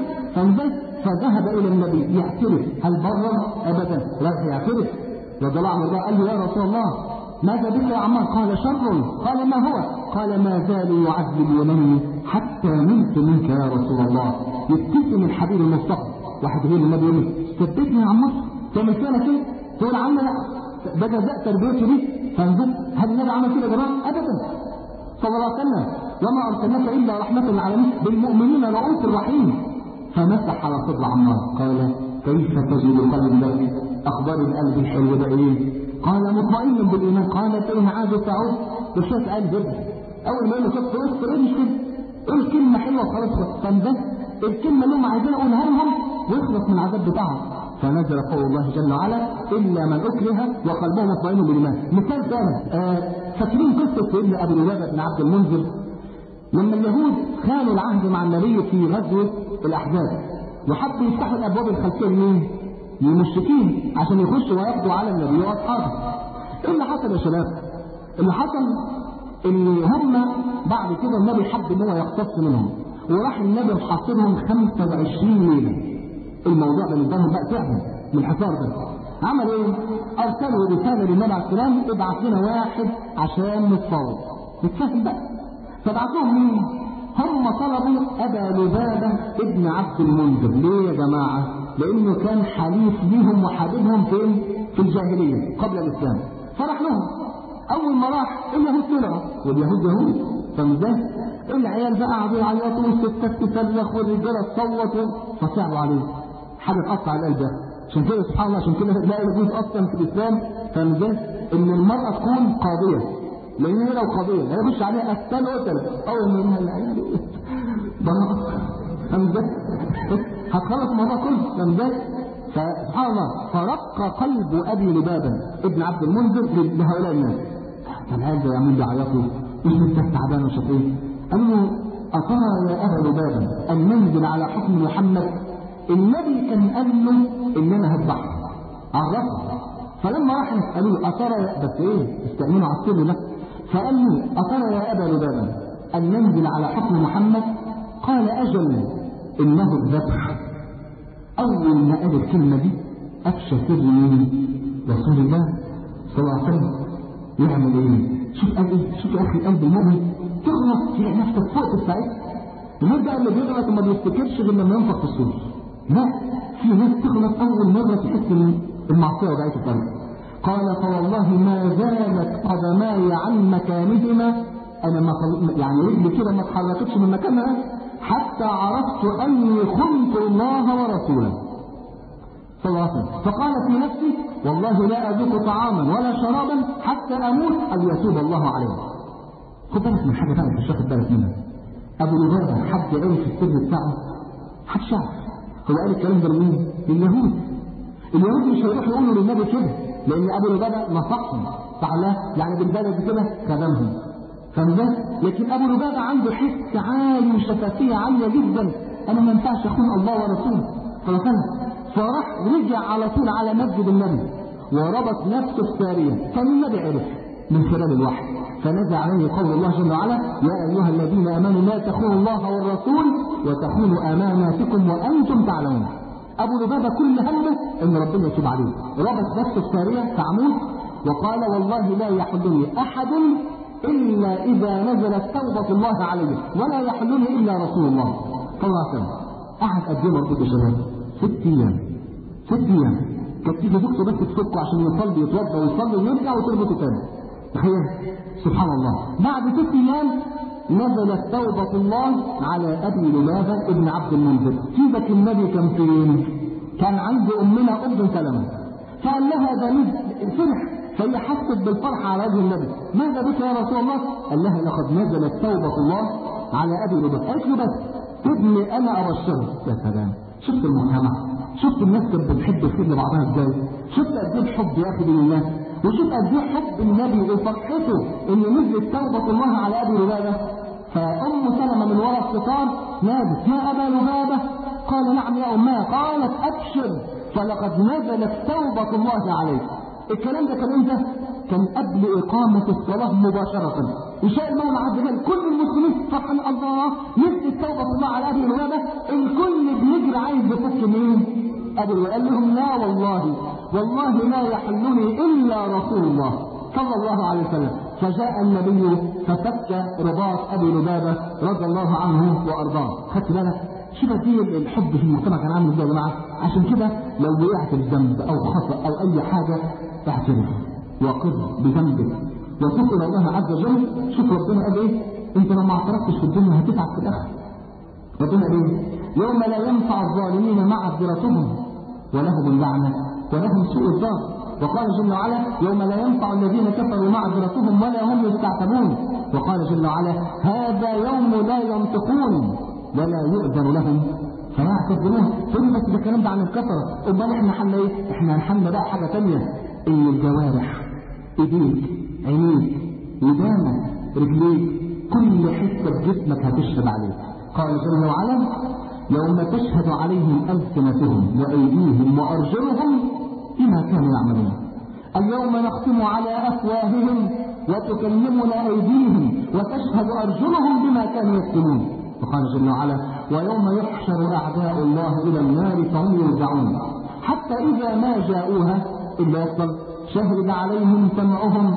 فذهب الى النبي يعترف، هل برر؟ ابدا، لا يعترف. رضي الله عنه قال له يا رسول الله ماذا بك يا عمار؟ قال شر. قال ما هو؟ قال ما زالوا يعذبونني حتى نلت منك يا رسول الله. يبتسم الحبيب المصطفى. واحد يقول للنبي يقول له ثبتني يا عم مصر تعمل فينا كده؟ تقول عم لا ده جزاء تربيته دي. فانظر هل النبي عمل كده يا جماعه؟ ابدا صلى الله عليه وسلم وما ارسلناك الا رحمه للعالمين بالمؤمنين رؤوف رحيم. فمسح على صدر عمار قال كيف تجد قلبك؟ اخبار القلب الحلو ده ايه؟ قال مطمئن بالايمان. قال فان عاد تعود بشويه قلب جدا. اول ما يقول له كف وسط ايه مش كده؟ قول كلمه حلوه خلاص. فانده الكلمه اللي هم عايزين اقولها لهم ويخلص من العذاب بتاعهم. فنزل قول الله جل وعلا الا من اكره وقلبه مطمئن بالايمان. مثال ثاني آه فاكرين قصه سيدنا ابو لبابه بن عبد المنذر لما اليهود خانوا العهد مع النبي في غزوه الاحزاب وحبوا يفتحوا الابواب الخلفيه لمين؟ للمشركين عشان يخشوا ويقضوا على النبي واصحابه. ايه اللي حصل يا شباب؟ اللي حصل ان هم بعد كده النبي حب ان هو يقتص منهم وراح النبي محاصرهم خمسة وعشرين ليله. الموضوع بالنسبه لهم بقى تعب من الحصار ده. عمل ايه؟ ارسلوا رساله للنبي عليه السلام ابعت لنا واحد عشان نتفاوض نتفاهم بقى. فبعت لهم مين؟ هم طلبوا ابا لبابه ابن عبد المنذر. ليه يا جماعه؟ لانه كان حليف ليهم وحبيبهم فين؟ في الجاهليه قبل الاسلام. فراح لهم. اول ما راح اليهود طلعوا واليهود يهود فمده العيال بقى قعدوا يعيطوا والستات تصرخ والرجاله تصوت فصعبوا عليه. حاجه تقطع القلب ده. عشان كده سبحان الله عشان كده لا يجوز اصلا في الاسلام فمده ان المراه تكون قاضيه. لان هي لو قاضيه هيخش عليها قتال قتل اول ما العيال براءه فمده هتخلص الموضوع كله فمده. فسبحان الله فرق قلب ابي لبابه ابن عبد المنذر لهؤلاء الناس. فالعيال ده يعملوا يعيطوا مش مستحيل تعبان ومش ايه. قال له أترى يا أبا لبابة أن ننزل على حكم محمد؟ النبي كان قال له إن أنا هذبحه عرفه. فلما راح يسألوه أترى بس إيه استأمنوا على السر ده. فقال له أترى يا أبا لبابة أن ننزل على حكم محمد؟ قال أجل إنه الذبح. أول ما قال الكلمة دي أفشى سر من رسول الله صلى الله عليه وسلم. يعمل إيه؟ شوف قال إيه؟ شوف يا أخي قلب المؤمن تغلط تلاقي نفسك فوق السعيد. الناس ده اللي بيغلط وما بيفتكرش غير لما ينفق في الصوت. لا في ناس تغلط اول مره تحس ان المعصيه وجعت الطريق. قال فوالله ما زالت قدماي عن مكانهما. انا ما يعني رجلي كده ما اتحركتش من مكانها حتى عرفت اني خنت الله ورسوله صلى الله عليه وسلم. فقال في نفسي والله لا اذوق طعاما ولا شرابا حتى اموت او يتوب الله عليه. خد بالك من حاجه بقى مش واخد بالك منها. ابو لبابه حد عرف السر بتاعه؟ محدش يعرف. هو قال الكلام ده لمين؟ لليهود. اليهود مش هيروحوا يقولوا للنبي كده لان ابو لبابه نصحهم تعالى يعني بالبلد كده خدمهم. فاهم؟ لكن ابو لبابه عنده حس عالي وشفافيه عاليه جدا. انا ما ينفعش اخون الله ورسوله صلى الله عليه وسلم. فراح رجع على طول على مسجد النبي وربط نفسه في ساريه. كان النبي عرف من خلال الوحي. فنزل عليه قول الله جل وعلا يا ايها الذين امنوا لا تخونوا الله والرسول وتخونوا اماناتكم وانتم تعلمون. ابو لبابه كل همه ان ربنا يتوب عليه. ربط نفسه في ساريه في عمود وقال والله لا يحلني احد الا اذا نزلت توبه الله عليه ولا يحلني الا رسول الله صلى الله عليه وسلم. قعد قد ايه مربوط يا شباب؟ ست ايام. ست ايام كانت تيجي زوجته بس تفكه عشان يصلي يتوضا ويصلي ويرجع وتربطه تاني. تخيل سبحان الله. بعد ست ايام نزلت توبه الله على ابي لبابه ابن عبد المنذر. سيدك النبي كان فين؟ كان عند امنا ام سلمه. فقال لها ده فرح فهي حست بالفرح على وجه النبي. ماذا بك يا رسول الله؟ قال لها لقد نزلت توبه الله على ابي لبابه. قالت له بس ابني انا ابشره. يا سلام شفت المجتمع، شفت الناس كانت بتحب الخير لبعضها ازاي، شفت قد ايه الحب يا اخي بين الناس، وشوف قد ايه حب النبي وفرحته ان نزلت توبه الله على ابي لبابه. فام سلمه من وراء الستار نادت يا ابا لبابه. قال نعم يا امها. قالت ابشر فلقد نزلت توبه الله عليك. الكلام ده كان امتى؟ كان قبل اقامه الصلاه مباشره. وشاء المولى عز وجل كل المسلمين فرحان الله نزلت توبه الله على ابي لبابه. الكل بيجري عايز يفك مين؟ ابي لبابه. قال لهم لا والله والله لا يحلني الا رسول الله صلى الله عليه وسلم. فجاء النبي ففك رباط ابي لبابه رضي الله عنه وارضاه. خدت بالك؟ شوف دي الحب في المجتمع كان عامل ازاي يا جماعه. عشان كده لو وقعت في ذنب او خطا او اي حاجه اعترف وقر بذنبك وتوب الى الله عز وجل. شوف ربنا قال ايه؟ انت لو ما اعترفتش في الدنيا هتتعب في الاخره. ربنا قال ايه؟ يوم لا ينفع الظالمين معذرتهم ولهم اللعنه ولهم سوء الدار. وقال جل وعلا يوم لا ينفع الذين كفروا معذرتهم ولا هم يستعتبون. وقال جل وعلا هذا يوم لا ينطقون ولا يؤذن لهم فلا يعتذرون. تقول بس ده الكلام ده عن الكفره، امال احنا حلنا ايه؟ احنا حلنا بقى حاجه ثانيه، ان الجوارح ايديك عينيك ودانك رجليك كل حته في جسمك هتشهد عليك. قال جل وعلا يوم تشهد عليهم السنتهم وايديهم وارجلهم بما كانوا يعملون. اليوم نختم على افواههم وتكلمنا ايديهم وتشهد ارجلهم بما كانوا يكتمون. وقال جل وعلا ويوم يحشر اعداء الله الى النار فهم يوزعون حتى اذا ما جاءوها الا يصل شهد عليهم سمعهم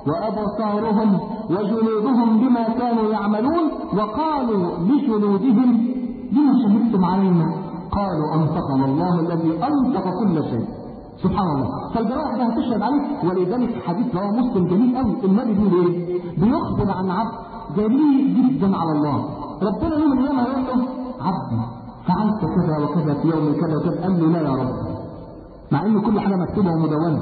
وابصارهم وجلودهم بما كانوا يعملون وقالوا لجلودهم بما شهدتم علينا قالوا انطقنا الله الذي انطق كل شيء. سبحان الله. فالجوارح ده هتشهد عليك. ولذلك حديث رواه مسلم جميل قوي، النبي بيقول ايه؟ بيخبر عن عبد جليل جدا على الله. ربنا يوم من الايام هيقول له عبدي فعلت كذا وكذا في يوم كذا وكذا، قال له لا يا رب، مع ان كل حاجه مكتوبه ومدونه.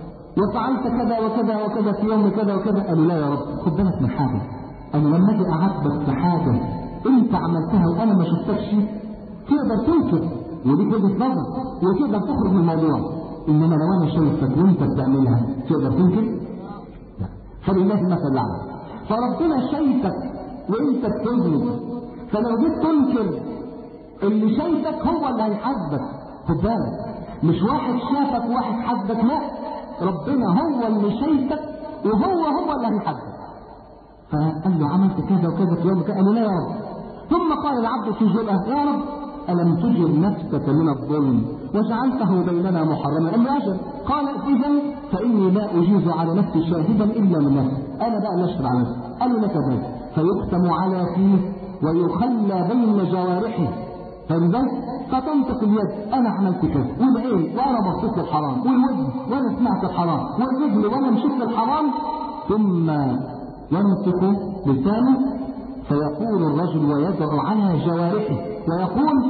وفعلت كذا وكذا وكذا في يوم كذا وكذا، قال له لا يا رب. خد بالك من حاجه، انا لما اجي اعاتبك في حاجه انت عملتها وانا ما شفتكش تقدر تنكر، ودي وجهه نظر وتقدر تخرج من الموضوع. انما لو انا شايفك وانت بتعملها تقدر تنكر؟ لا. فلله المثل الاعلى. فربنا شايفك وانت بتذنب، فلو جيت تنكر اللي شايفك هو اللي هيحاسبك. خد بالك، مش واحد شافك وواحد حاسبك، لا، ربنا هو اللي شايفك وهو هو اللي هيحاسبك. فقال له عملت كذا وكذا في يوم كذا، قال له لا يا رب. ثم قال العبد في جرأة يا رب ألم تجر نفسك من الظلم وجعلته بيننا محرما؟ قال له أجل. قال إذن فإني لا أجيز على نفسي شاهدا إلا من نفسي، أنا بقى نشر على نفسي. قال له لك ذلك فيختم على فيه ويخلى بين جوارحه، فلذلك فتنطق اليد أنا عملت كذا، والعين وأنا بصيت للحرام، والوجه وأنا سمعت الحرام، والرجل وأنا مشيت للحرام، ثم ينطق لسانه فيقول الرجل ويدعو على جوارحه ويقول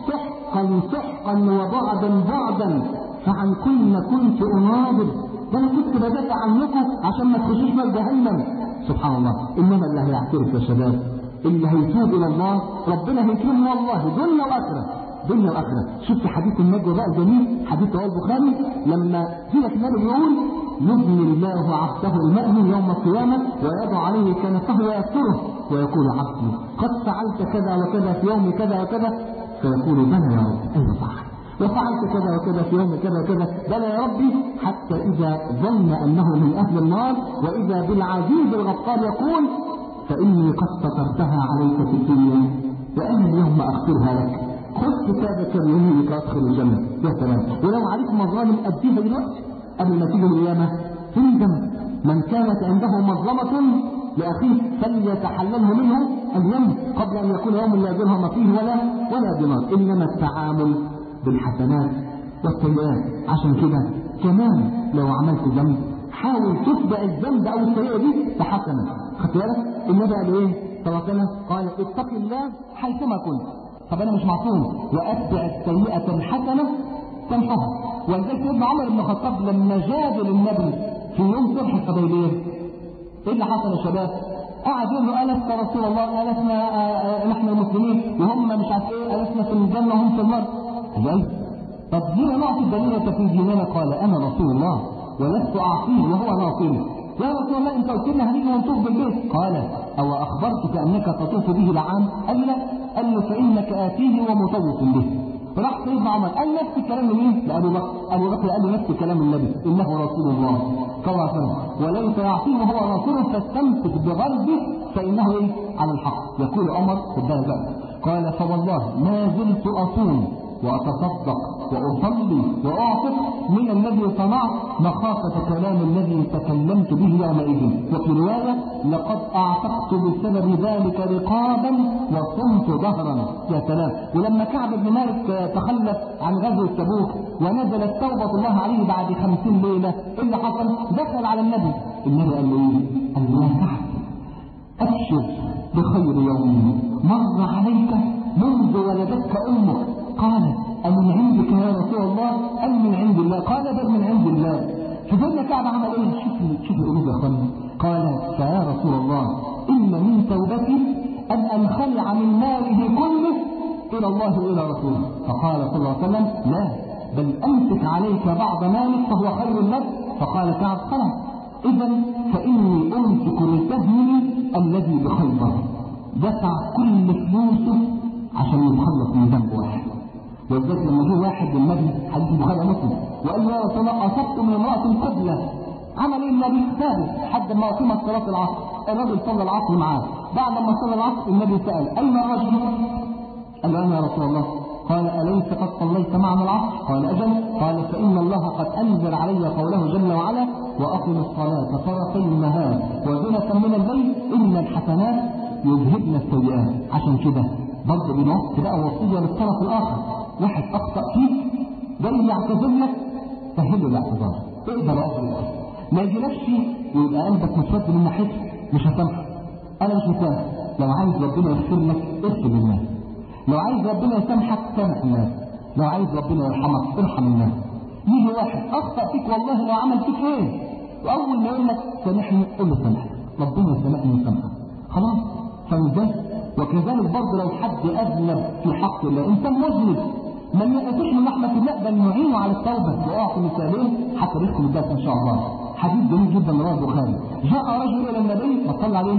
سحقا سحقا وبعدا بعدا فعن كن كنت اناظر، ده انا كنت بدافع عنكم عشان ما تخشوش نار جهنم. سبحان الله. انما اللي هيعترف يا شباب، اللي هيتوب الى الله ربنا هيكرمه والله دنيا واخره، دنيا واخره. شفت حديث النجوى بقى الجميل، حديث رواه البخاري لما سيدنا النبي بيقول يبني الله عبده المؤمن يوم القيامه ويضع عليه كنفه ويستره ويقول عبدي قد فعلت كذا وكذا في يوم كذا وكذا، فيقول بلى يا رب، ايوه صح، وفعلت كذا وكذا في يوم كذا وكذا، بلى يا ربي، حتى اذا ظن انه من اهل النار واذا بالعزيز الغفار يقول فاني قد سترتها عليك في الدنيا وانا اليوم اغفرها لك، خذ كتابك بيمينك وادخل الجنه. يا سلام. ولو عليك مظالم اديها دلوقتي قبل ما تيجي القيامه تندم. من كانت عنده مظلمه لاخيه فليتحلله منه اليوم قبل ان يكون يوم لا درهم فيه ولا ولا دينار. انما التعامل بالحسنات والسيئات. عشان كده كمان لو عملت ذنب حاول تتبع الذنب او السيئه دي بحسنه. خدت بالك؟ النبي قال ايه؟ صلى الله عليه وسلم قال اتق الله حيثما كنت. طب انا مش معصوم، واتبع السيئه الحسنه تمحها. ولذلك ابن عمر بن الخطاب لما جادل النبي في يوم صلح الحديبيه ايه اللي حصل يا شباب؟ قعد يقول له ألست رسول الله، ألسنا نحن المسلمين وهم مش عارف ايه، ألسنا في الجنه وهم في النار. قال طب ليه نعطي الدليل في ديننا؟ قال انا رسول الله ولست اعصيه وهو ناصري. يا رسول الله انت قلت لنا هنيجي ونطوف بالبيت. قال او اخبرتك انك تطوف به العام؟ قال لا. قال له فانك اتيه ومطوف به. فراح سيدنا عمر قال نفس الكلام لمين؟ لابو بكر. ابو بكر قال له نفس كلام النبي انه رسول الله صلى الله عليه وسلم وليس يعصيه وهو ناصره فاستمسك بغربه فانه ايه؟ على الحق. يقول عمر خد بالك بقى قال فوالله ما زلت اصوم واتصدق وأصلي وأعطف من الذي صنعت مخافة كلام الذي تكلمت به يومئذ. وفي رواية لقد أعتقت بسبب ذلك رقابا وصمت ظهرا. يا سلام. ولما كعب بن مالك تخلف عن غزوة تبوك ونزلت توبة الله عليه بعد خمسين ليلة، إيه اللي حصل؟ دخل على النبي. النبي قال له إيه؟ قال له يا كعب أبشر بخير يوم مر عليك منذ ولدتك أمك. قال أمن عندك يا رسول الله أم من عند الله؟ قال بل من عند الله. فقلنا كعب عمل إيه؟ شوف شوف القلوب يا أخوانا. قال فيا رسول الله إن من توبتي أن أنخلع من ماله كله إلى الله وإلى رسوله. فقال صلى الله عليه وسلم لا، بل أمسك عليك بعض مالك فهو خير لك. فقال كعب خلاص إذا فإني أمسك لسهمي الذي بخيبر. دفع كل فلوسه عشان يتخلص من ذنب واحد. وذلك لما جه واحد للنبي حديث البخاري ومسلم وقال له يا رسول الله أصبت من امرأة قبلة، عمل ايه النبي؟ ثابت حد ما أقيمت صلاة العصر. الرجل صلى العصر معاه. بعد ما صلى العصر النبي سأل أين الرجل؟ قال له أنا يا رسول الله. قال أليس قد صليت معنا العصر؟ قال أجل. قال فإن الله قد أنزل علي قوله جل وعلا وأقم الصلاة طرفي النهار وزنة من الليل إن الحسنات يذهبن السيئات. عشان كده برضه بنص بقى وصية للطرف الآخر. واحد أخطأ فيك جاي يعتذر لك سهله الاعتذار، اقدر أجل ما يجيلكش ويبقى قلبك مسود من ناحيته مش هسامحك. أنا مش مسامح. لو عايز ربنا يغفر لك اغفر للناس، لو عايز ربنا يسامحك سامح الناس، لو عايز ربنا يرحمك ارحم الناس. يجي واحد أخطأ فيك والله لو عمل فيك ايه وأول ما يقول لك سامحني قول له سامحك، ربنا يسامحني ويسامحك خلاص. فمن وكذلك برضه لو حد أذنب في حق الله، إنسان مذنب ما يأتيش من رحمة الله بل نعينه على التوبة. وأعطي مثالين حتى نختم الدرس إن شاء الله. حديث جميل جدا رواه البخاري. جاء رجل إلى النبي فصلى عليه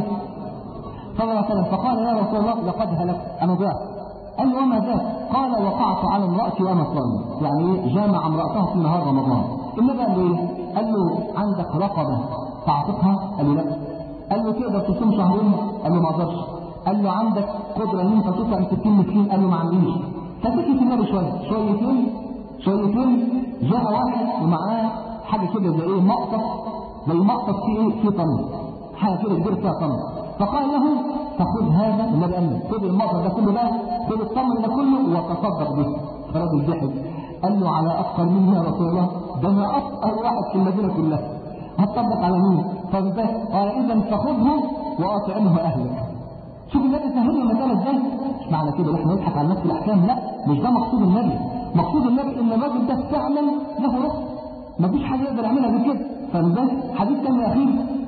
صلى الله عليه وسلم فقال يا رسول الله لقد هلكت أنا ضعت. قال له وما ذاك؟ قال وقعت على امرأتي وأنا صائم. يعني جامع امرأته في نهار رمضان. النبي قال له إيه؟ قال له عندك رقبة تعتقها؟ قال له لا. قال له تقدر تصوم شهرين؟ قال له ما أقدرش. قال له عندك قدرة ان انت تطعم ستين مسكين؟ قال له ما عنديش. فسكت النبي شويه شويتين شويتين جاء واحد ومعاه حاجه كده زي ايه مقطف، زي مقطف فيه ايه فيه طن، حاجه كده كبيره فيها طن. فقال له فخذ هذا. النبي قال له خذ المقطف ده كله بقى، خذ الطن ده كله وتصدق به. فالراجل ضحك قال له على افقر مني يا رسول الله؟ ده انا افقر واحد في المدينه كلها، هتصدق على مين؟ قال اذا فخذه واطعمه اهلك. شوف النبي سهل المسألة ازاي؟ مش معنى كده ان احنا نضحك على نفس الاحكام، لا مش ده مقصود النبي. مقصود النبي ان الراجل ده فعلا له رخص مفيش حاجه يقدر يعملها غير كده. فده حديث ثاني اخير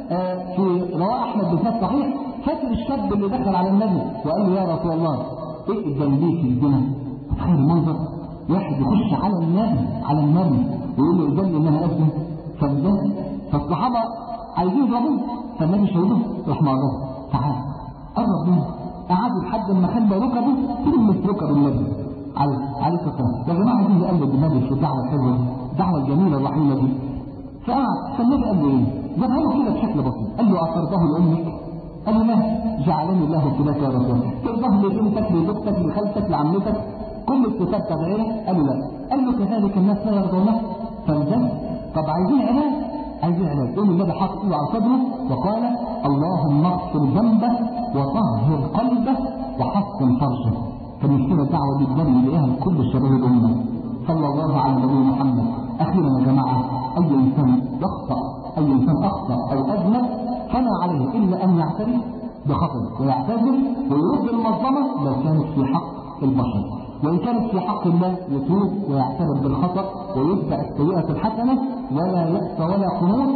آه في رواه احمد بن صحيح. فاكر الشاب اللي دخل على النبي وقال له يا رسول الله اقدم لي في الزنا؟ تخيل المنظر، واحد يخش على النبي على النبي ويقول له اقدم لي ان انا اسلم. فده فالصحابه عايزين يضربوه فالنبي شايله راح معرضه تعال قرب منه قعدوا لحد ما خلى ركبه تلمس ركب النبي عليه عليه الصلاه والسلام. يا جماعه عايزين نقلد النبي في الدعوه الحلوه الدعوه الجميله الرحيمه دي. فقعد فالنبي قال له ايه؟ جابها له كده بشكل بسيط. قال له اقرضه لامك؟ قال له لا جعلني الله فداك يا رسول الله. ترضاه لبنتك لزوجتك لخالتك لعمتك كل الكتاب تغيره؟ قال له لا. قال له كذلك الناس لا يرضونه. فالجد طب عايزين علاج عايزين علاج. يقول النبي حاطط ايده على صدره وقال اللهم اغفر ذنبه وطهر قلبه وحسن فرجه. فنشتري الدعوه دي بنبي اليها لكل شباب الامه صلى الله على النبي محمد. اخيرا يا جماعه اي انسان يخطا اي انسان اخطا او اذنب فما عليه الا ان يعترف بخطئه ويعتذر ويرد المظلمه لو كانت في حق البشر، وإن كانت في حق الله يتوب ويعترف بالخطأ ويتبع السيئة الحسنة ولا يأس ولا قنوط.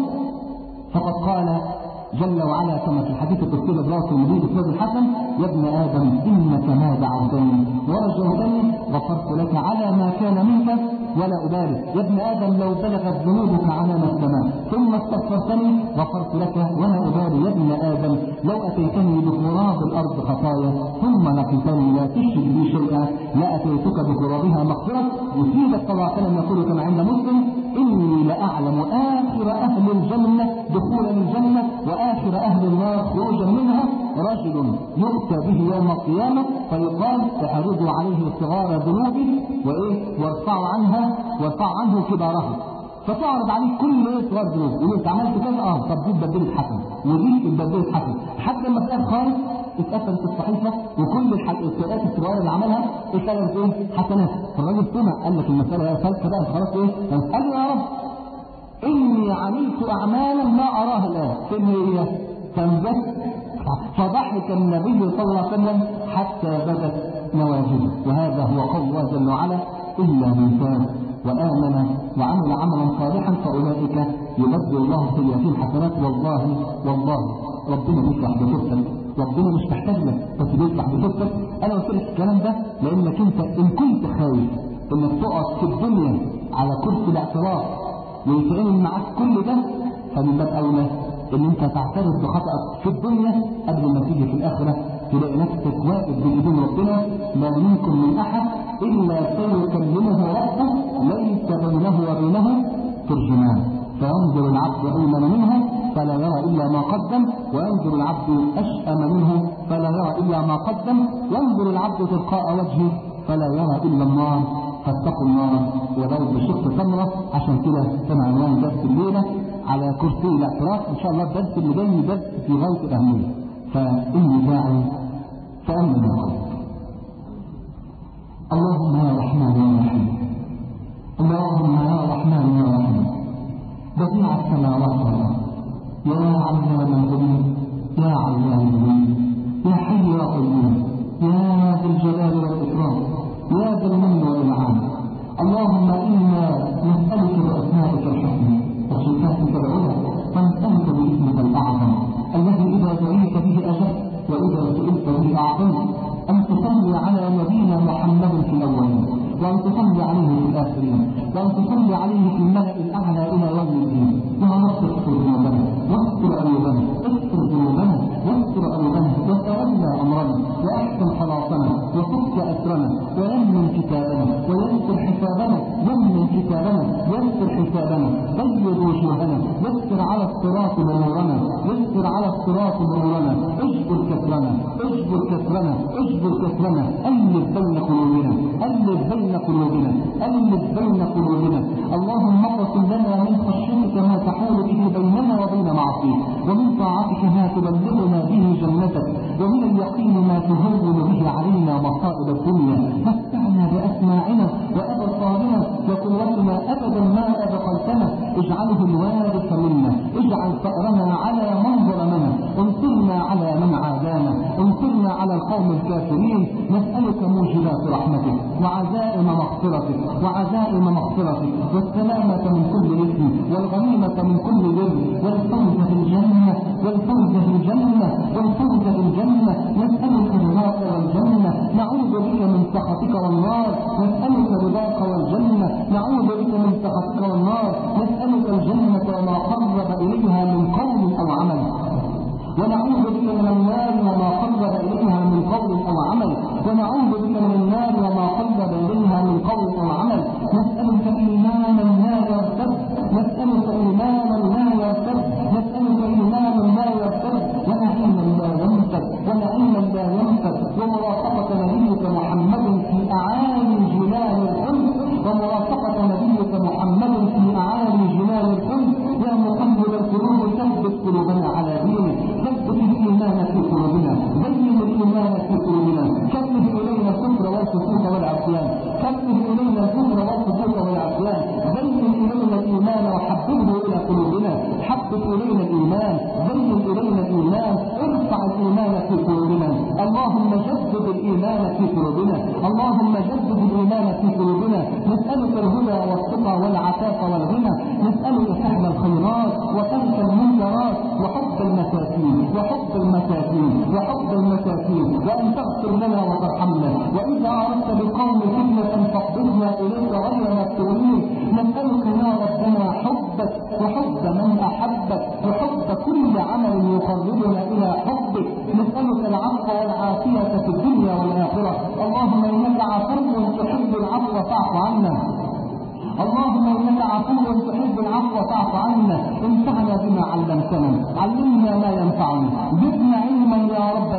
فقد قال جل وعلا كما في الحديث القدسي برواية النبي بسند الحسن يا ابن آدم إنك ما دعوتني ورجوتني غفرت لك على ما كان منك ولا أبالي. يا ابن آدم لو بلغت ذنوبك عنان السماء ثم استغفرتني غفرت لك ولا أبالي. يا ابن آدم لو أتيتني بغراب الأرض خطايا ثم لقيتني لا تشرك بي شيئا لأتيتك بغرابها مغفرة. يفيدك صلى الله عليه وسلم يقول كما عند مسلم إني لأعلم آخر أهل الجنة دخولا الجنة وآخر أهل النار خروجا منها رجل يؤتى به يوم القيامة فيقال اعرضوا عليه صغار ذنوبه وايه وارفعوا عنها وارفعوا عنه كبارها، فتعرض عليه كل ايه صغار ذنوب، يقول انت عملت كذا اه طب دي اتبدلت حسن ودي اتبدلت حسن، حتى لما تلاقي خالص اتقفلت الصحيفه وكل السيئات الصغيره اللي عملها اتقلبت ايه حسنات. فالراجل سمع قال لك المساله فلسفه بقى خلاص ايه، قال يا رب اني عملت اعمالا ما اراها الان فين هي؟ فانبت فضحك النبي صلى الله عليه وسلم حتى بدت نواجذه. وهذا هو قول الله جل وعلا الا من تاب وامن وعمل عملا صالحا فاولئك يبدل الله سيئاتهم حسنات. والله والله ربنا بيشرح بصوتك، ربنا مش محتاج لك بس بيشرح بصوتك. انا قلت لك الكلام ده لانك انت ان كنت خايف انك تقعد في الدنيا على كرسي الاعتراف ويتعمل معاك كل ده، فمن باب اولى ان انت تعترف بخطأك في الدنيا قبل ما تيجي في الاخره تلاقي نفسك واقف بايدين ربنا ما منكم من احد الا سيكلمه ربه ليس بينه وبينه ترجمان، فينظر العبد ايمن منه فلا يرى الا ما قدم، وينظر العبد اشأم منه فلا يرى الا ما قدم، ينظر العبد تلقاء وجهه فلا يرى الا النار فاتقوا النار ولو بشق تمره. عشان كده كان عنوان درس الليله على كرسي الاعتراف، ان شاء الله الدرس اللي جاي درس في غايه الاهميه. فاني داعي فامن القلب. اللهم يا رحمن يا رحيم، اللهم يا رحمن يا رحيم، بديع السماوات والارض، يا علام الغيوب، يا علام الغيوب، يا حي يا قيوم، يا ذا الجلال والاكرام، يا ذا المن والانعام. اللهم انا نسالك باسمائك الحسنى وصفاتك العلى، ونسالك باسمك الاعظم الذي اذا دعيت به اجبت واذا سئلت به اعطيت، ان تصلي على نبينا محمد في الاولين، وان تصلي عليه في الاخرين، وان تصلي عليه في الملأ الاعلى الى يوم الدين. يا رب اغفر ذنوبنا واستر عيوبنا، استر ذنوبنا واستر عيوبنا، وتولى امرنا واحسن خلاصنا وفك اسرنا ويمن كتابنا ويسر حسابنا، يمن كتابنا يسر حسابنا، بيض وجوهنا، يسر على الصراط نورنا، يسر على الصراط نورنا، اجبر كسرنا اجبر كسرنا اجبر كسرنا، الف بين قلوبنا الف بين قلوبنا الف بين قلوبنا. اللهم اقسم لنا من خشيتك ما تحول به بيننا وبين معصيتك، ومن طاعتك ما تبلغنا به جنتك، ومن اليقين ما تهون به علينا مصائب الدنيا. متعنا باسماعنا وابصارنا وقوتنا ابدا ما ابقيتنا، اجعله الوارث منا، اجعل ثارنا على من ظلمنا، انصرنا على من عادانا، انصرنا على القوم الكافرين. نسالك موجبات رحمتك وعزائم مغفرتك وعزائم مغفرتك والسلامه من كل اثم والغنيمه من كل بر والفوز في الجنه والفوز في الجنه والفوز في الجنه. نسالك رضاك والجنه، نعوذ بك من سخطك والنار. نسالك رضاك والجنه، نعوذ بك من سخطك والنار. نسالك الجنه وما قرب اليها من قول او عمل، ونعوذ بك من النار وما قرب اليها من قول او عمل، ونعوذ بك من النار وما قرب اليها من قول او عمل. نسالك ايمانا لا يرتد، نسالك ايمانا لا يرتد، نسالك ايمانا لا يرتد، ونعيما لا ينفد، ونعيما لا ينفد، ومرافقه نبيك محمد في اعالي جنان الخلد، ومرافقه نبيك محمد في اعالي جنان الخلد. يا مقلب القلوب ثبت قلوبنا على دينك، ثبت الايمان في قلوبنا، بين الايمان في قلوبنا، كره الينا الكفر والفسوق والعصيان، كره الينا الكفر والفسوق والعصيان، بين الينا الايمان وحببه الى قلوبنا، حبب الينا الايمان، بين الينا الايمان، ارفع الايمان في قلوبنا. اللهم جدد الايمان في قلوبنا، اللهم جدد الايمان في قلوبنا. نسالك الهدى والتقى والعفاف والغنى، نسالك فعل الخيرات وترك المنكرات وحب المساكين وحب المساكين وحب المساكين، وان تغفر لنا وترحمنا، واذا اردت بقوم فتنه فاقبضنا اليك غير مفتونين. نسالك يا ربنا حبك وحب من احبك وحب كل عمل يقربنا الى حبك. نسالك العفو والعافيه في الدنيا والاخره. اللهم انك عفو تحب العفو فاعف عنا، اللهم انك عفو تحب العفو فاعف عنا. انفعنا بما علمتنا، علمنا ما ينفعنا، زدنا علما يا رب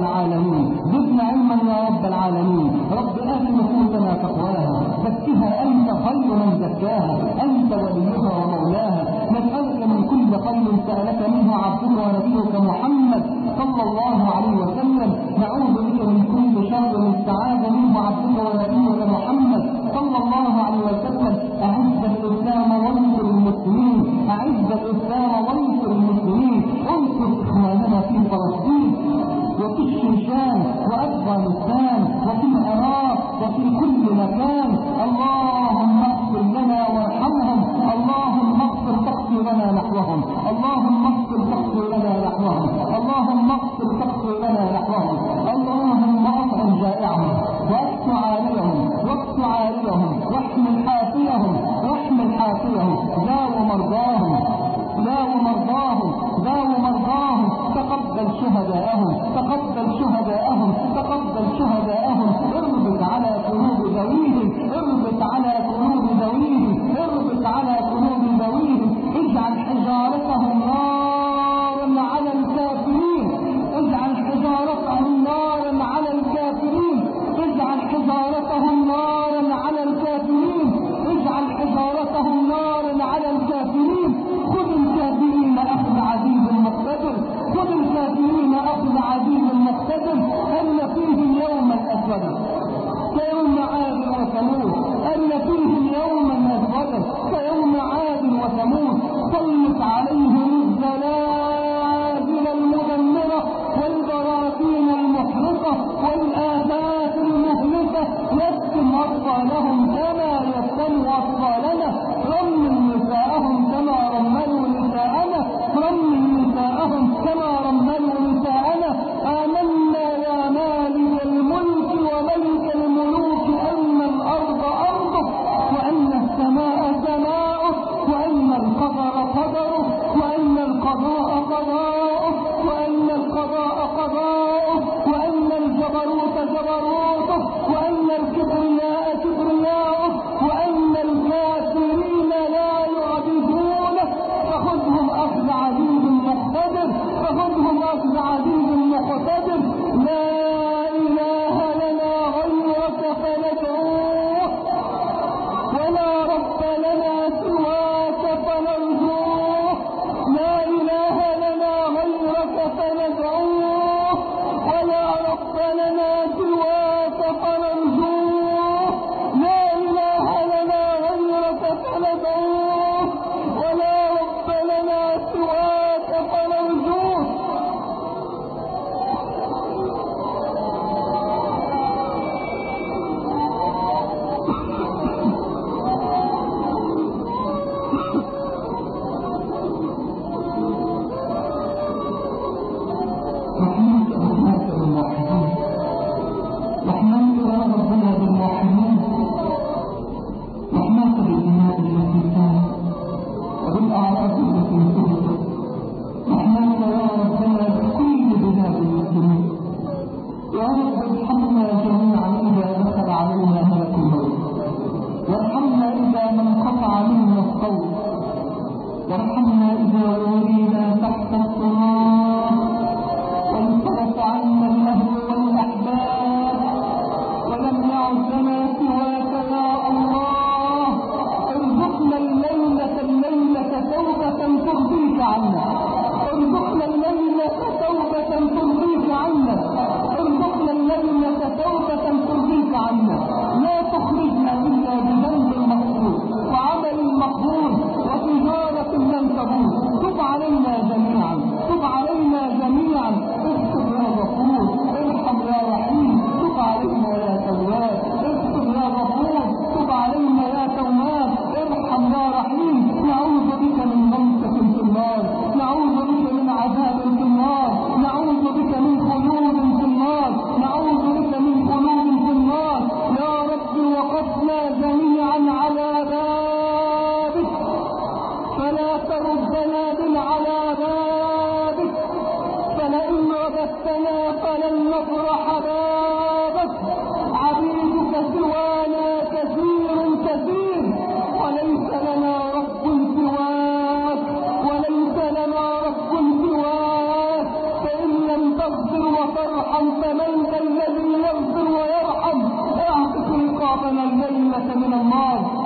زكها أنت خير من زكاها، أنت وليها ومولاها. نسألك من كل خير سألك منه عبدك ونبيك محمد صلى الله عليه وسلم. نعوذ بك من كل شر استعاذ منه عبدك ونبيك محمد صلى الله عليه وسلم. أعز الإسلام وانصر المسلمين، أعز الإسلام وانصر المسلمين، انصر إخواننا في فلسطين وفي الشيشان وأفغانستان وفي العراق وفي كل مكان. اللهم اغفر لنا وارحمهم، اللهم اغفر تغفر لنا نحوهم، اللهم اغفر تغفر لنا نحوهم، اللهم اغفر تغفر لنا نحوهم. اللهم اطعم جائعهم واكس عاريهم واكس عاريهم واحمل حافيهم واحمل حافيهم. داو مرضاهم داو مرضاهم داو مرضاهم. تقبل شهداءهم تقبل شهداءهم تقبل شهداءهم. اربط على قلوب ذويهم اربط على قلوب ذويهم اربط على قلوب ذويهم. اجعل حجارتهم نارا على الكافرين اجعل حجارتهم نارا على الكافرين اجعل حجارتهم نارا على الكافرين اجعل حجارتهم نارا على الكافرين. خذ الكافرين أخذ عزيز مقتدر خذ الكافرين أخذ عزيز مقتدر. أن فيهم يوما أسودا كيوم عاد وثمود أن فيهم يوما أسودا كيوم عاد وثمود. سلط عليهم الزلازل المدمرة والبراكين المحرقة والآفات المهلكة. يسكن أطفالهم كما يسكن أطفالنا. رمل نساءهم كما رملوا نساءنا رمل نساءهم كما رملوا نساءنا. آمنا يا مالي الملك وملك الملوك أن الأرض أرضك وأن السماء سماؤك وأن القدر قدرك وأن القضاء قضاؤك وأن القضاء قضاؤك وأن الجبروت جبروتك وأن الكبرياء كبرياؤك وأن الكافرين لا يعجزونك. فخذهم أخذ عزيز مقتدر فخذهم أخذ عزيز مقتدر. لا إله لنا غيرك فندعوه ولا رب لنا سواك فنرجوه. لا إله لنا غيرك فندعوه ولا رب لنا سواك فنرجوه. لا إله لنا غيرك فندعوه ولا رب لنا سواك فنرجوه. رحمك رحمك الموحدين الجنة من النار